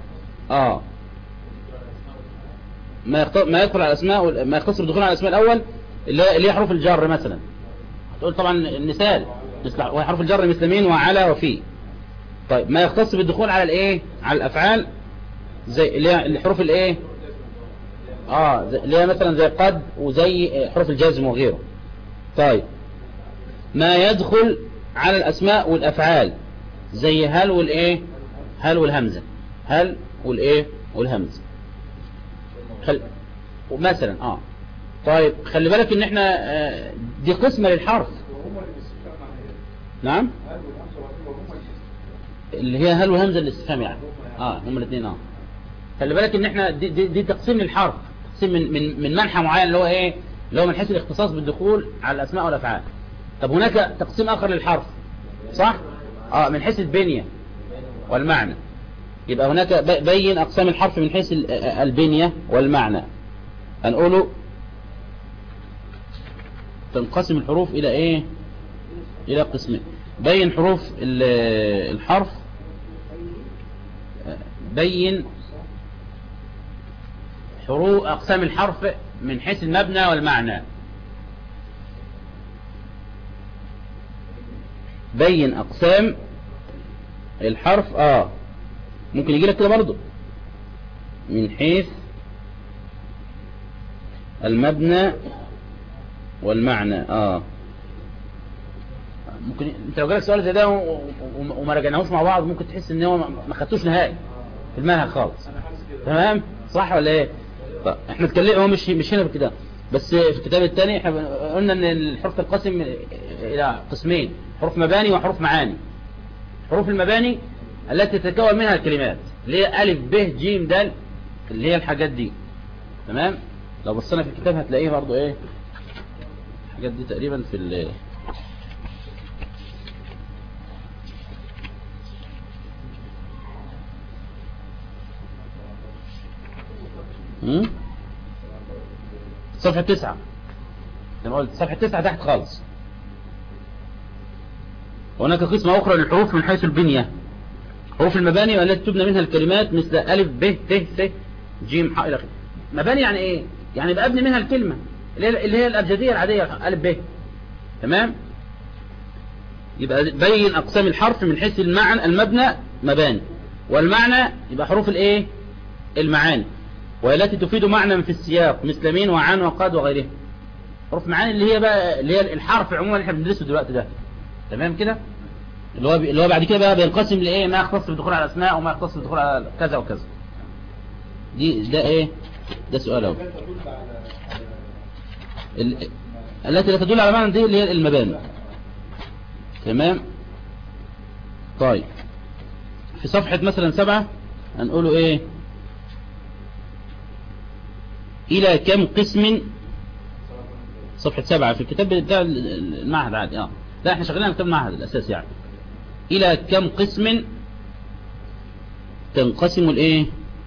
ما يدخل على الاسماء، ما يختص بالدخول على الاسماء الاول اللي هي حروف الجر مثلا. هتقول طبعا المثال مثل حروف الجر مثل مين وعلى وفي. طيب ما يختص بالدخول على الايه؟ على الافعال زي اللي هي الحروف الايه؟ اللي هي مثلا زي قد وزي حروف الجزم وغيره. طيب ما يدخل على الأسماء والأفعال زي هل والإيه؟ هل والهمزة. هل والإيه؟ والهمزة. مثلا طيب خلي بالك إن إحنا دي قسمة للحرف. نعم اللي هي هل والهمزة الاستفهام يعني هم الاثنين. خلي بالك إن إحنا دي تقسيم للحرف، تقسيم من منحى معين اللي هو إيه؟ اللي هو من حيث الاختصاص بالدخول على الأسماء والأفعال. طب هناك تقسيم آخر للحرف صح؟ من حيث البنية والمعنى. يبقى هناك بين أقسام الحرف من حيث البنية والمعنى. هنقوله تنقسم الحروف إلى إيه؟ إلى قسمين. بين حروف الحرف، بين حروف أقسام الحرف من حيث المبنى والمعنى. بين أقسام الحرف ممكن يجي لك كده برضه من حيث المبنى والمعنى. ممكن انت لو جالك سؤال زي ده وما رجعناهوش مع بعض ممكن تحس ان هو ما خدتوش نهائي في المنهج خالص. تمام صح ولا ايه؟ طيب احنا اتكلمنا، هو مش هنا في الكتاب، بس في الكتاب الثاني احنا قلنا ان الحروف تنقسم الى قسمين، حروف مباني وحروف معاني. حروف المباني التي تتكون منها الكلمات اللي هي ألف ب ج د، اللي هي الحاجات دي. تمام. لو بصينا في الكتاب هتلاقيه برضو ايه الحاجات دي تقريبا في صفحة 9 زي ما قلت، صفحة 9 تحت خالص. هناك قسمة أخرى للحروف من حيث البنية، حروف المباني والتي تبنى منها الكلمات مثل ألف ب ت ث ج ح إلى آخره. مباني يعني إيه؟ يعني بأبني منها الكلمة اللي هي الأبجدية العادية ألف ب. تمام. يبقى بين أقسام الحرف من حيث المعنى، المبنى مباني، والمعنى يبقى حروف الإيه؟ المعاني، والتي تفيد معنى في السياق مثل مين وعن وقد وغيرها. حروف معاني اللي هي بقى اللي هي الحرف عموما اللي احنا بندرسه دلوقتي ده. تمام كده، اللي هو بعد كده بقى بينقسم لايه؟ ما يختص بالدخول على الاسماء وما يختص بالدخول على كذا وكذا. ده ايه؟ ده سؤال اهو. التي لا تدل على معنى دي اللي هي المباني. تمام. طيب في صفحة مثلا 7 هنقوله ايه؟ إلى كم قسم. صفحة 7 في الكتاب بتاع المعهد عادي. لا احنا شغالين على كتاب المعهد الأساس يعني. إلى كم قسم تنقسم الايه؟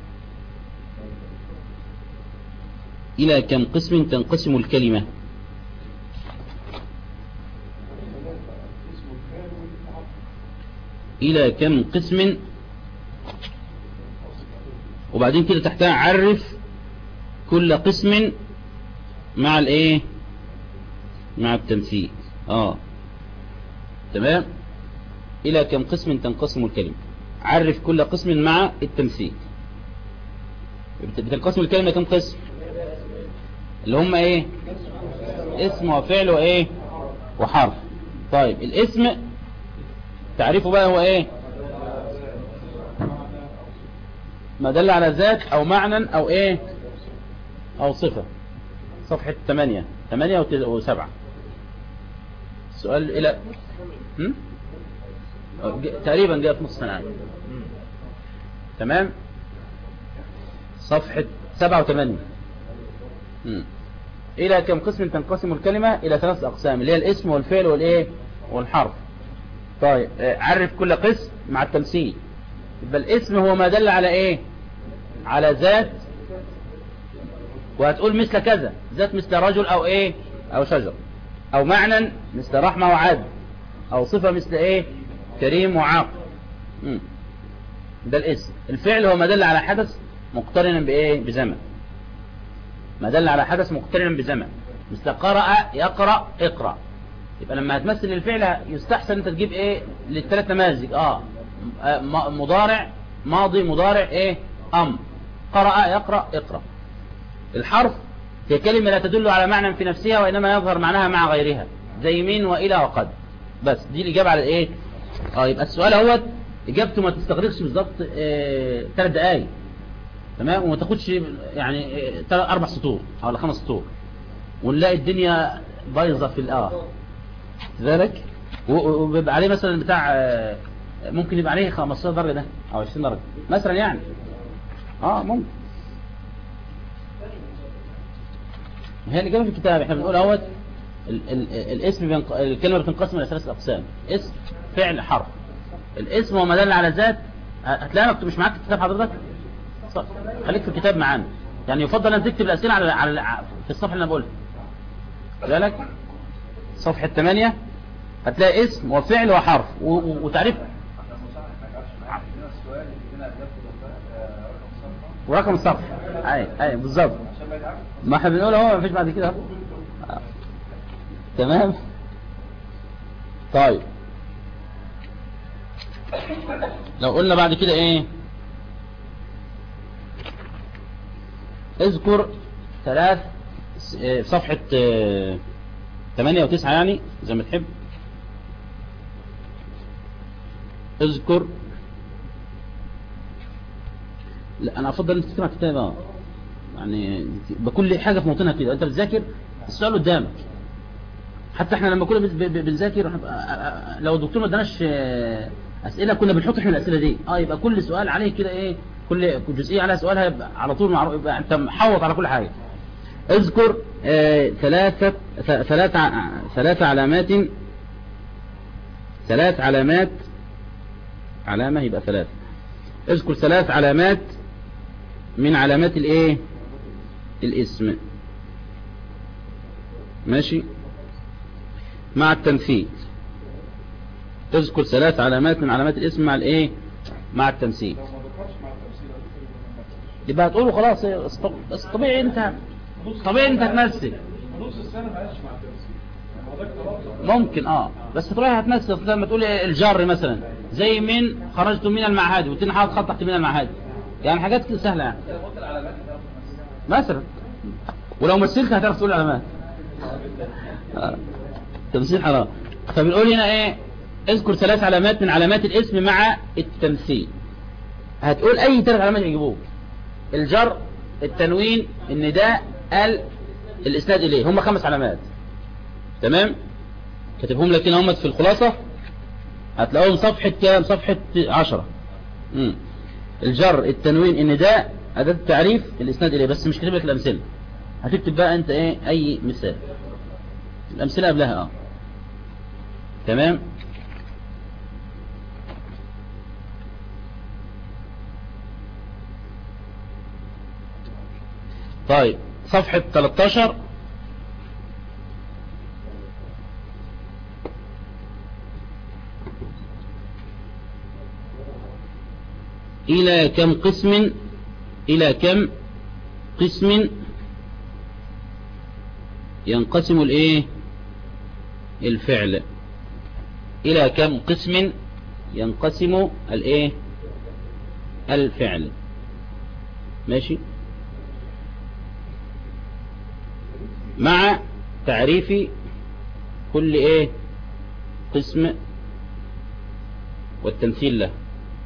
إلى كم قسم تنقسم الكلمة. إلى كم قسم، وبعدين كده تحتها عرف كل قسم مع الايه؟ مع التمثيل. تمام. الى كم قسم تنقسم الكلمة، عرف كل قسم مع التمثيل. بتنقسم الكلمة كم قسم؟ اللي هم ايه؟ اسم وفعل وايه وحرف. طيب الاسم تعريفه بقى هو ايه؟ ما دل على ذات او معنى او ايه او صفة. صفحة 8 و7. السؤال الى تقريبا جاء في نص سنة. تمام. صفحة 7 و8. الى كم قسم تنقسم الكلمة؟ الى 3 اقسام اللي هي الاسم والفعل والايه والحرف. طيب عرف كل قسم مع التمثيل. يبقى الاسم هو ما دل على ايه؟ على ذات، وهتقول مثل كذا، ذات مثل رجل او ايه او شجر، او معنى مثل رحمة وعدل، او صفة مثل ايه كريم وعاقل. ده الاسم. الفعل هو ما دل على حدث مقترنا بايه؟ بزمن. ما دل على حدث مقترنا بزمن مثل قرأ يقرأ اقرأ. يبقى لما هتمثل الفعل يستحسن انت تجيب ايه للثلاث نماذج. مضارع ماضي مضارع ايه امر. قرأ يقرأ اقرأ. الحرف هي كلمة لا تدل على معنى في نفسها وإنما يظهر معناها مع غيرها زي من وإلى وقد. بس دي الإجابة على الايه. يبقى السؤال هو إجابته ما تستغرقش بالظبط 3 دقايق. تمام. وما تاخدش يعني 4 سطور ولا 5 سطور ونلاقي الدنيا بايظة في ذلك. وبيبقى عليه مثلا بتاع ممكن يبقى عليه 15 درجة ده او 20 درجة مثلا يعني. ممكن. هي الإجابة في الكتاب. احنا بنقول اهوت الاسم الكلمة بتنقسم إلى 3 أقسام: اسم فعل حرف. الاسم هو ما دل على ذات. هتلاقي مكتوب مش معاك الكتاب حضرتك؟ خليك في الكتاب معانا يعني. يفضل ان تكتب الأسئلة على في الصفحة اللي انا بقولها ذلك. صفحة 8 هتلاقي اسم وفعل وحرف وتعريف ورقم الصفحة. اي بالظبط، ما احنا بنقول اهو مفيش بعد كده. تمام. طيب لو قلنا بعد كده ايه، اذكر صفحة 8 و9 يعني زي ما تحب. اذكر، لا انا افضل انت تسمع كتابة يعني بكل حاجة في موطنها كده. انت بتذاكر السؤال قدامك، حتى احنا لما كنا بنذاكر لو الدكتور ما اداناش اسئله كنا بنحط احنا الاسئله دي، يبقى كل سؤال عليه كده ايه، كل جزئيه عليها سؤالها يبقى على طول معروف، يبقى انت محوط على كل حاجه. اذكر ثلاث علامات، علامه يبقى ثلاث. اذكر 3 علامات من علامات الايه، الاسم. ماشي، مع التمثيل. اذكر 3 علامات من علامات الاسم مع الايه، مع التمثيل. يبقى هتقوله خلاص. بس طبيعي انت هتمثل نص السنه ما عادش مع التمثيل، ممكن بس طبيعي هتمثل. لما تقول الجر مثلا زي من خرجت من المعهد وتني حاطط خط تحت من المعهد، يعني حاجات كده سهله يعني مثلا. ولو مثلت هتعرف تقول علامات. تمثيل حرام. فبنقول هنا ايه، اذكر 3 علامات من علامات الاسم مع التمثيل. هتقول اي 3 علامات يجيبوه، الجر، التنوين، النداء، الاسناد اليه. هم 5 علامات. تمام، كاتبهم لك هنا هم في الخلاصة، هتلاقوهم صفحة كام، صفحة 10. الجر، التنوين، النداء، أداة التعريف، الاسناد اليه. بس مش كاتب لك الامثله، هتكتب بقى انت ايه اي مثال، الامثله قبلها. تمام. طيب صفحة 13. إلى كم قسم ينقسم الايه، الفعل. إلى كم قسم ينقسم الايه، الفعل. ماشي، مع تعريف كل ايه قسم والتمثيل له.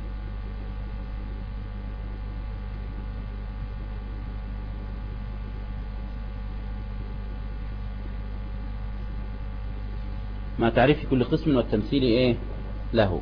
مع تعريف كل قسم والتمثيل ايه له.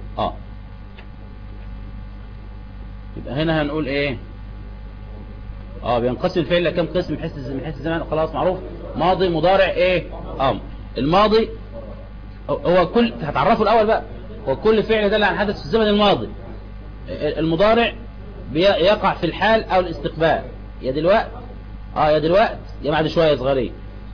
يبقى هنا هنقول ايه، بينقسم الفعل لكم قسم من حيث الزمان. خلاص معروف، ماضي، مضارع، ايه، امر. الماضي هو كل، هتعرفه الاول بقى، هو كل فعل دل عن حدث في الزمن الماضي. المضارع يقع في الحال او الاستقبال، يا دلوقت يا بعد شويه صغيرين.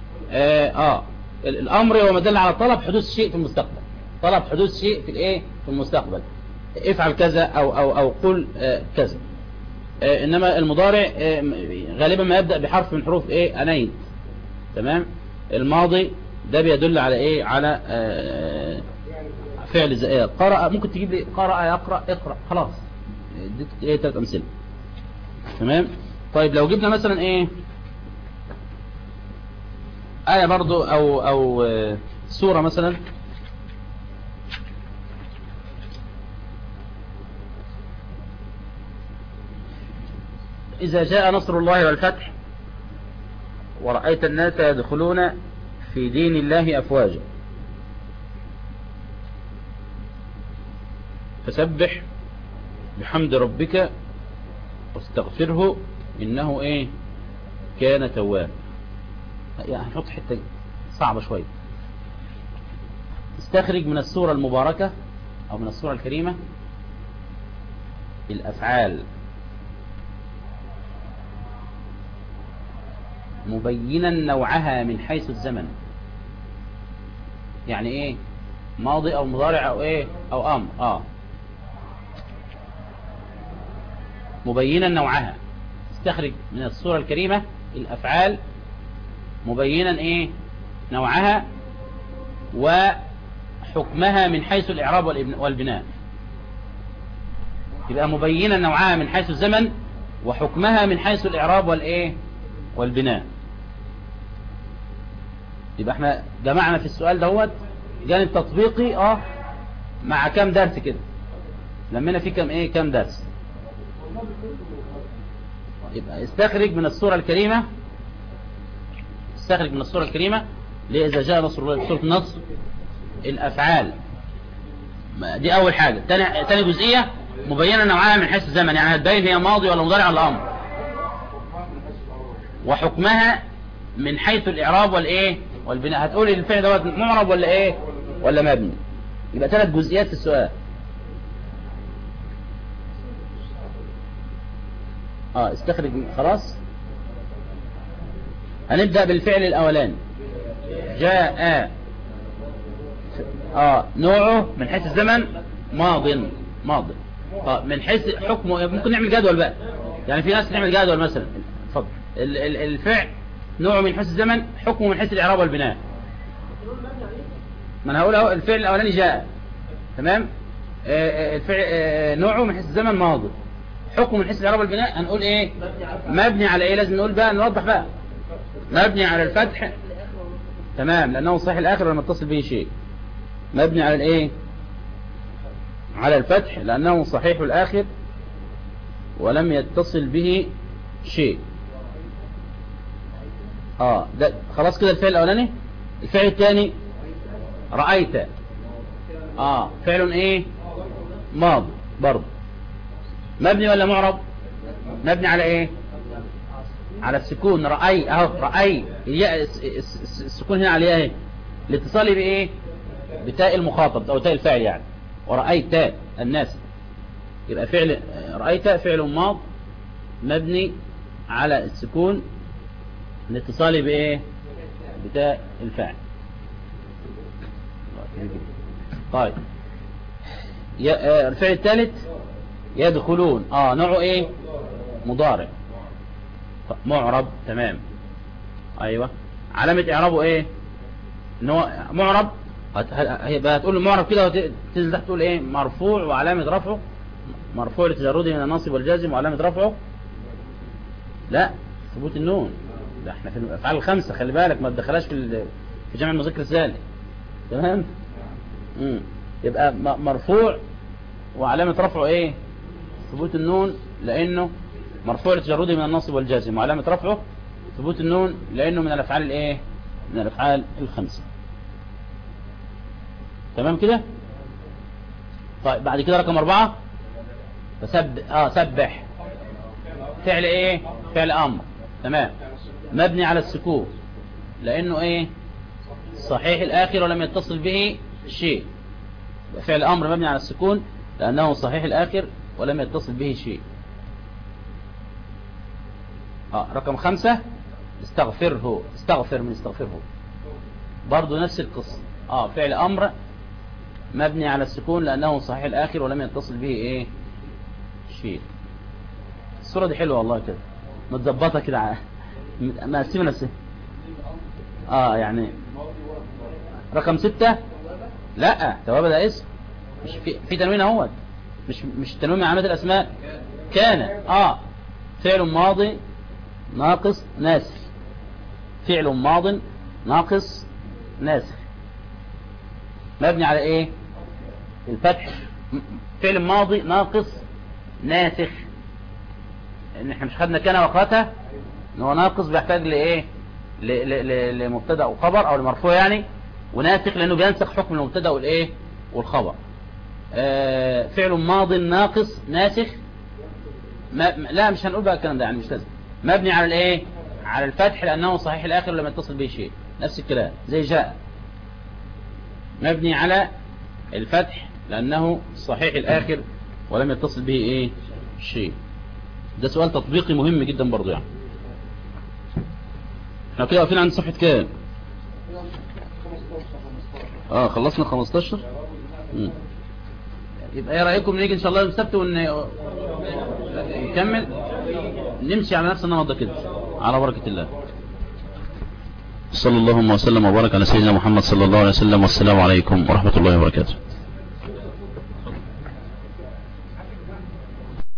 الامر هو ما دل على طلب حدوث شيء في المستقبل، طلب حدوث شيء في الايه، في المستقبل. افعل كذا او قل كذا. انما المضارع غالبا ما يبدأ بحرف من حروف ايه، انين. تمام. الماضي ده بيدل على ايه، على فعل زي قرأ. ممكن تجيب لي قرأ، يقرأ، اقرأ، خلاص اديت ايه 3 امثله. تمام. طيب لو جبنا مثلا ايه آية برضو او سورة مثلا. إذا جاء نصر الله والفتح ورأيت الناس يدخلون في دين الله أفواجا فسبح بحمد ربك واستغفره إنه إيه، كان تواب. يعني هنحط حتة صعبة شوية. استخرج من السورة المباركة أو من السورة الكريمة الأفعال مبينا نوعها من حيث الزمن. يعني ايه ماضي او مضارع او ايه او امر. مبينا نوعها، استخرج من الصورة الكريمة الافعال مبينا ايه نوعها وحكمها من حيث الاعراب والبناء. يبقى مبينا نوعها من حيث الزمن وحكمها من حيث الاعراب والايه والبناء. يبقى احنا جمعنا في السؤال دوت جانب تطبيقي مع كام درس كده، لمينا فيه كام درس. يبقى استخرج من الصورة الكريمة لإذا جاء نصر الله، سورة النصر، الأفعال. دي أول حاجة. تاني جزئية مبينة نوعها من حيث الزمن، يعني هتبين هي ماضي ولا مضارع ولا أمر، وحكمها من حيث الإعراب والإيه والبناء. هتقول الفعل دوت معرب ولا إيه ولا مبني. يبقى 3 جزئيات في السؤال. استخرج خلاص. هنبدأ بالفعل الأولاني. جاء نوعه من حيث الزمن ماض. من حيث حكمه ممكن نعمل جدول بقى، يعني في ناس نعمل جدول مثلا. اتفضل. الفعل نوعه من حيث الزمن، حكمه من حيث الإعراب والبناء. ما انا هقول اهو الفعل الأولاني جاء، تمام. الفعل نوعه من حيث الزمن ماضي، حكمه من حيث الإعراب والبناء. هنقول ايه مبني على ايه؟ لازم نقول بقى، نوضح بقى. مبني على الفتح، تمام، لأنه صحيح الآخر ولم يتصل به شيء. مبني على الايه على الفتح لأنه صحيح الآخر ولم يتصل به شيء. ده خلاص كده الفعل الأولاني. الفعل الثاني رأيت، فعل ايه ماضي برضه. مبني ولا معرب؟ مبني على ايه؟ على السكون. رأي رأي السكون هنا عليها ايه؟ الاتصال بايه؟ بتاء المخاطب او تاء الفاعل يعني. ورأيت الناس، يبقى فعل رأيت فعل ماض مبني على السكون الاتصال بايه؟ بتاء الفاعل. طيب الفعل الثالث يدخلون، نوعه ايه؟ مضارع معرب، تمام. ايوه، علامة اعرابه ايه؟ ان هو معرب. هيبقى هتقول المعرب كده وتنزل تحت تقول ايه؟ مرفوع وعلامة رفعه، مرفوع لتجرده من الناصب والجازم، وعلامة رفعه لا ثبوت النون. ده احنا في الافعال الخمسة، خلي بالك ما تدخلهاش في جمع المذكر السالم، تمام. يبقى مرفوع وعلامة رفعه ايه؟ ثبوت النون، لانه مرفوع لتجرده من الناصب والجازم، وعلامة رفعه ثبوت النون لانه من الافعال الايه؟ من الافعال الخمسة، تمام كده. طيب بعد كده رقم 4 سبح. فعل ايه؟ فعل امر، تمام، مبني على السكون لانه ايه؟ صحيح الاخر ولم يتصل به شيء. فعل امر مبني على السكون لانه صحيح الاخر ولم يتصل به شيء. رقم 5 استغفره. استغفر من استغفره، برضو نفس القصة. فعل امر مبني على السكون لانه صحيح الاخر ولم يتصل به ايه؟ شيء. الصورة دي حلوة والله كده، متظبطة كده، مقسمة نفسها. يعني رقم 6 لا، توابع ده اسم، مش في تنوين اهوت، مش تنوين من علامات الاسماء. كان فعل ماضي ناقص ناسخ. فعل ماض ناقص ناسخ مبني على ايه؟ الفتح. فعل ماضي ناقص ناسخ، ان احنا مش خدنا كان واخواتها ان هو ناقص بيحتاج لايه؟ لمبتدا او خبر او لمرفوع يعني، وناسخ لانه بينسخ حكم المبتدا والايه والخبر. فعل ماض ناقص ناسخ لا مش هنقول بقى الكلام ده يعني، مش لازم. مبني على الايه؟ على الفتح لانه صحيح الاخر لما يتصل به شيء. نفس الكلام زي جاء، مبني على الفتح لانه صحيح الاخر ولم يتصل به ايه؟ شيء. ده سؤال تطبيقي مهم جدا برضو يعني. احنا كده واقفين عند صفحة كام؟ خلصنا 15. يبقى ايه رايكم نيجي ان شاء الله يوم السبت ونكمل نمشي على نفس النمط ده كده على بركه الله. صلى الله وسلم وبارك على سيدنا محمد صلى الله عليه وسلم، والسلام عليكم ورحمه الله وبركاته.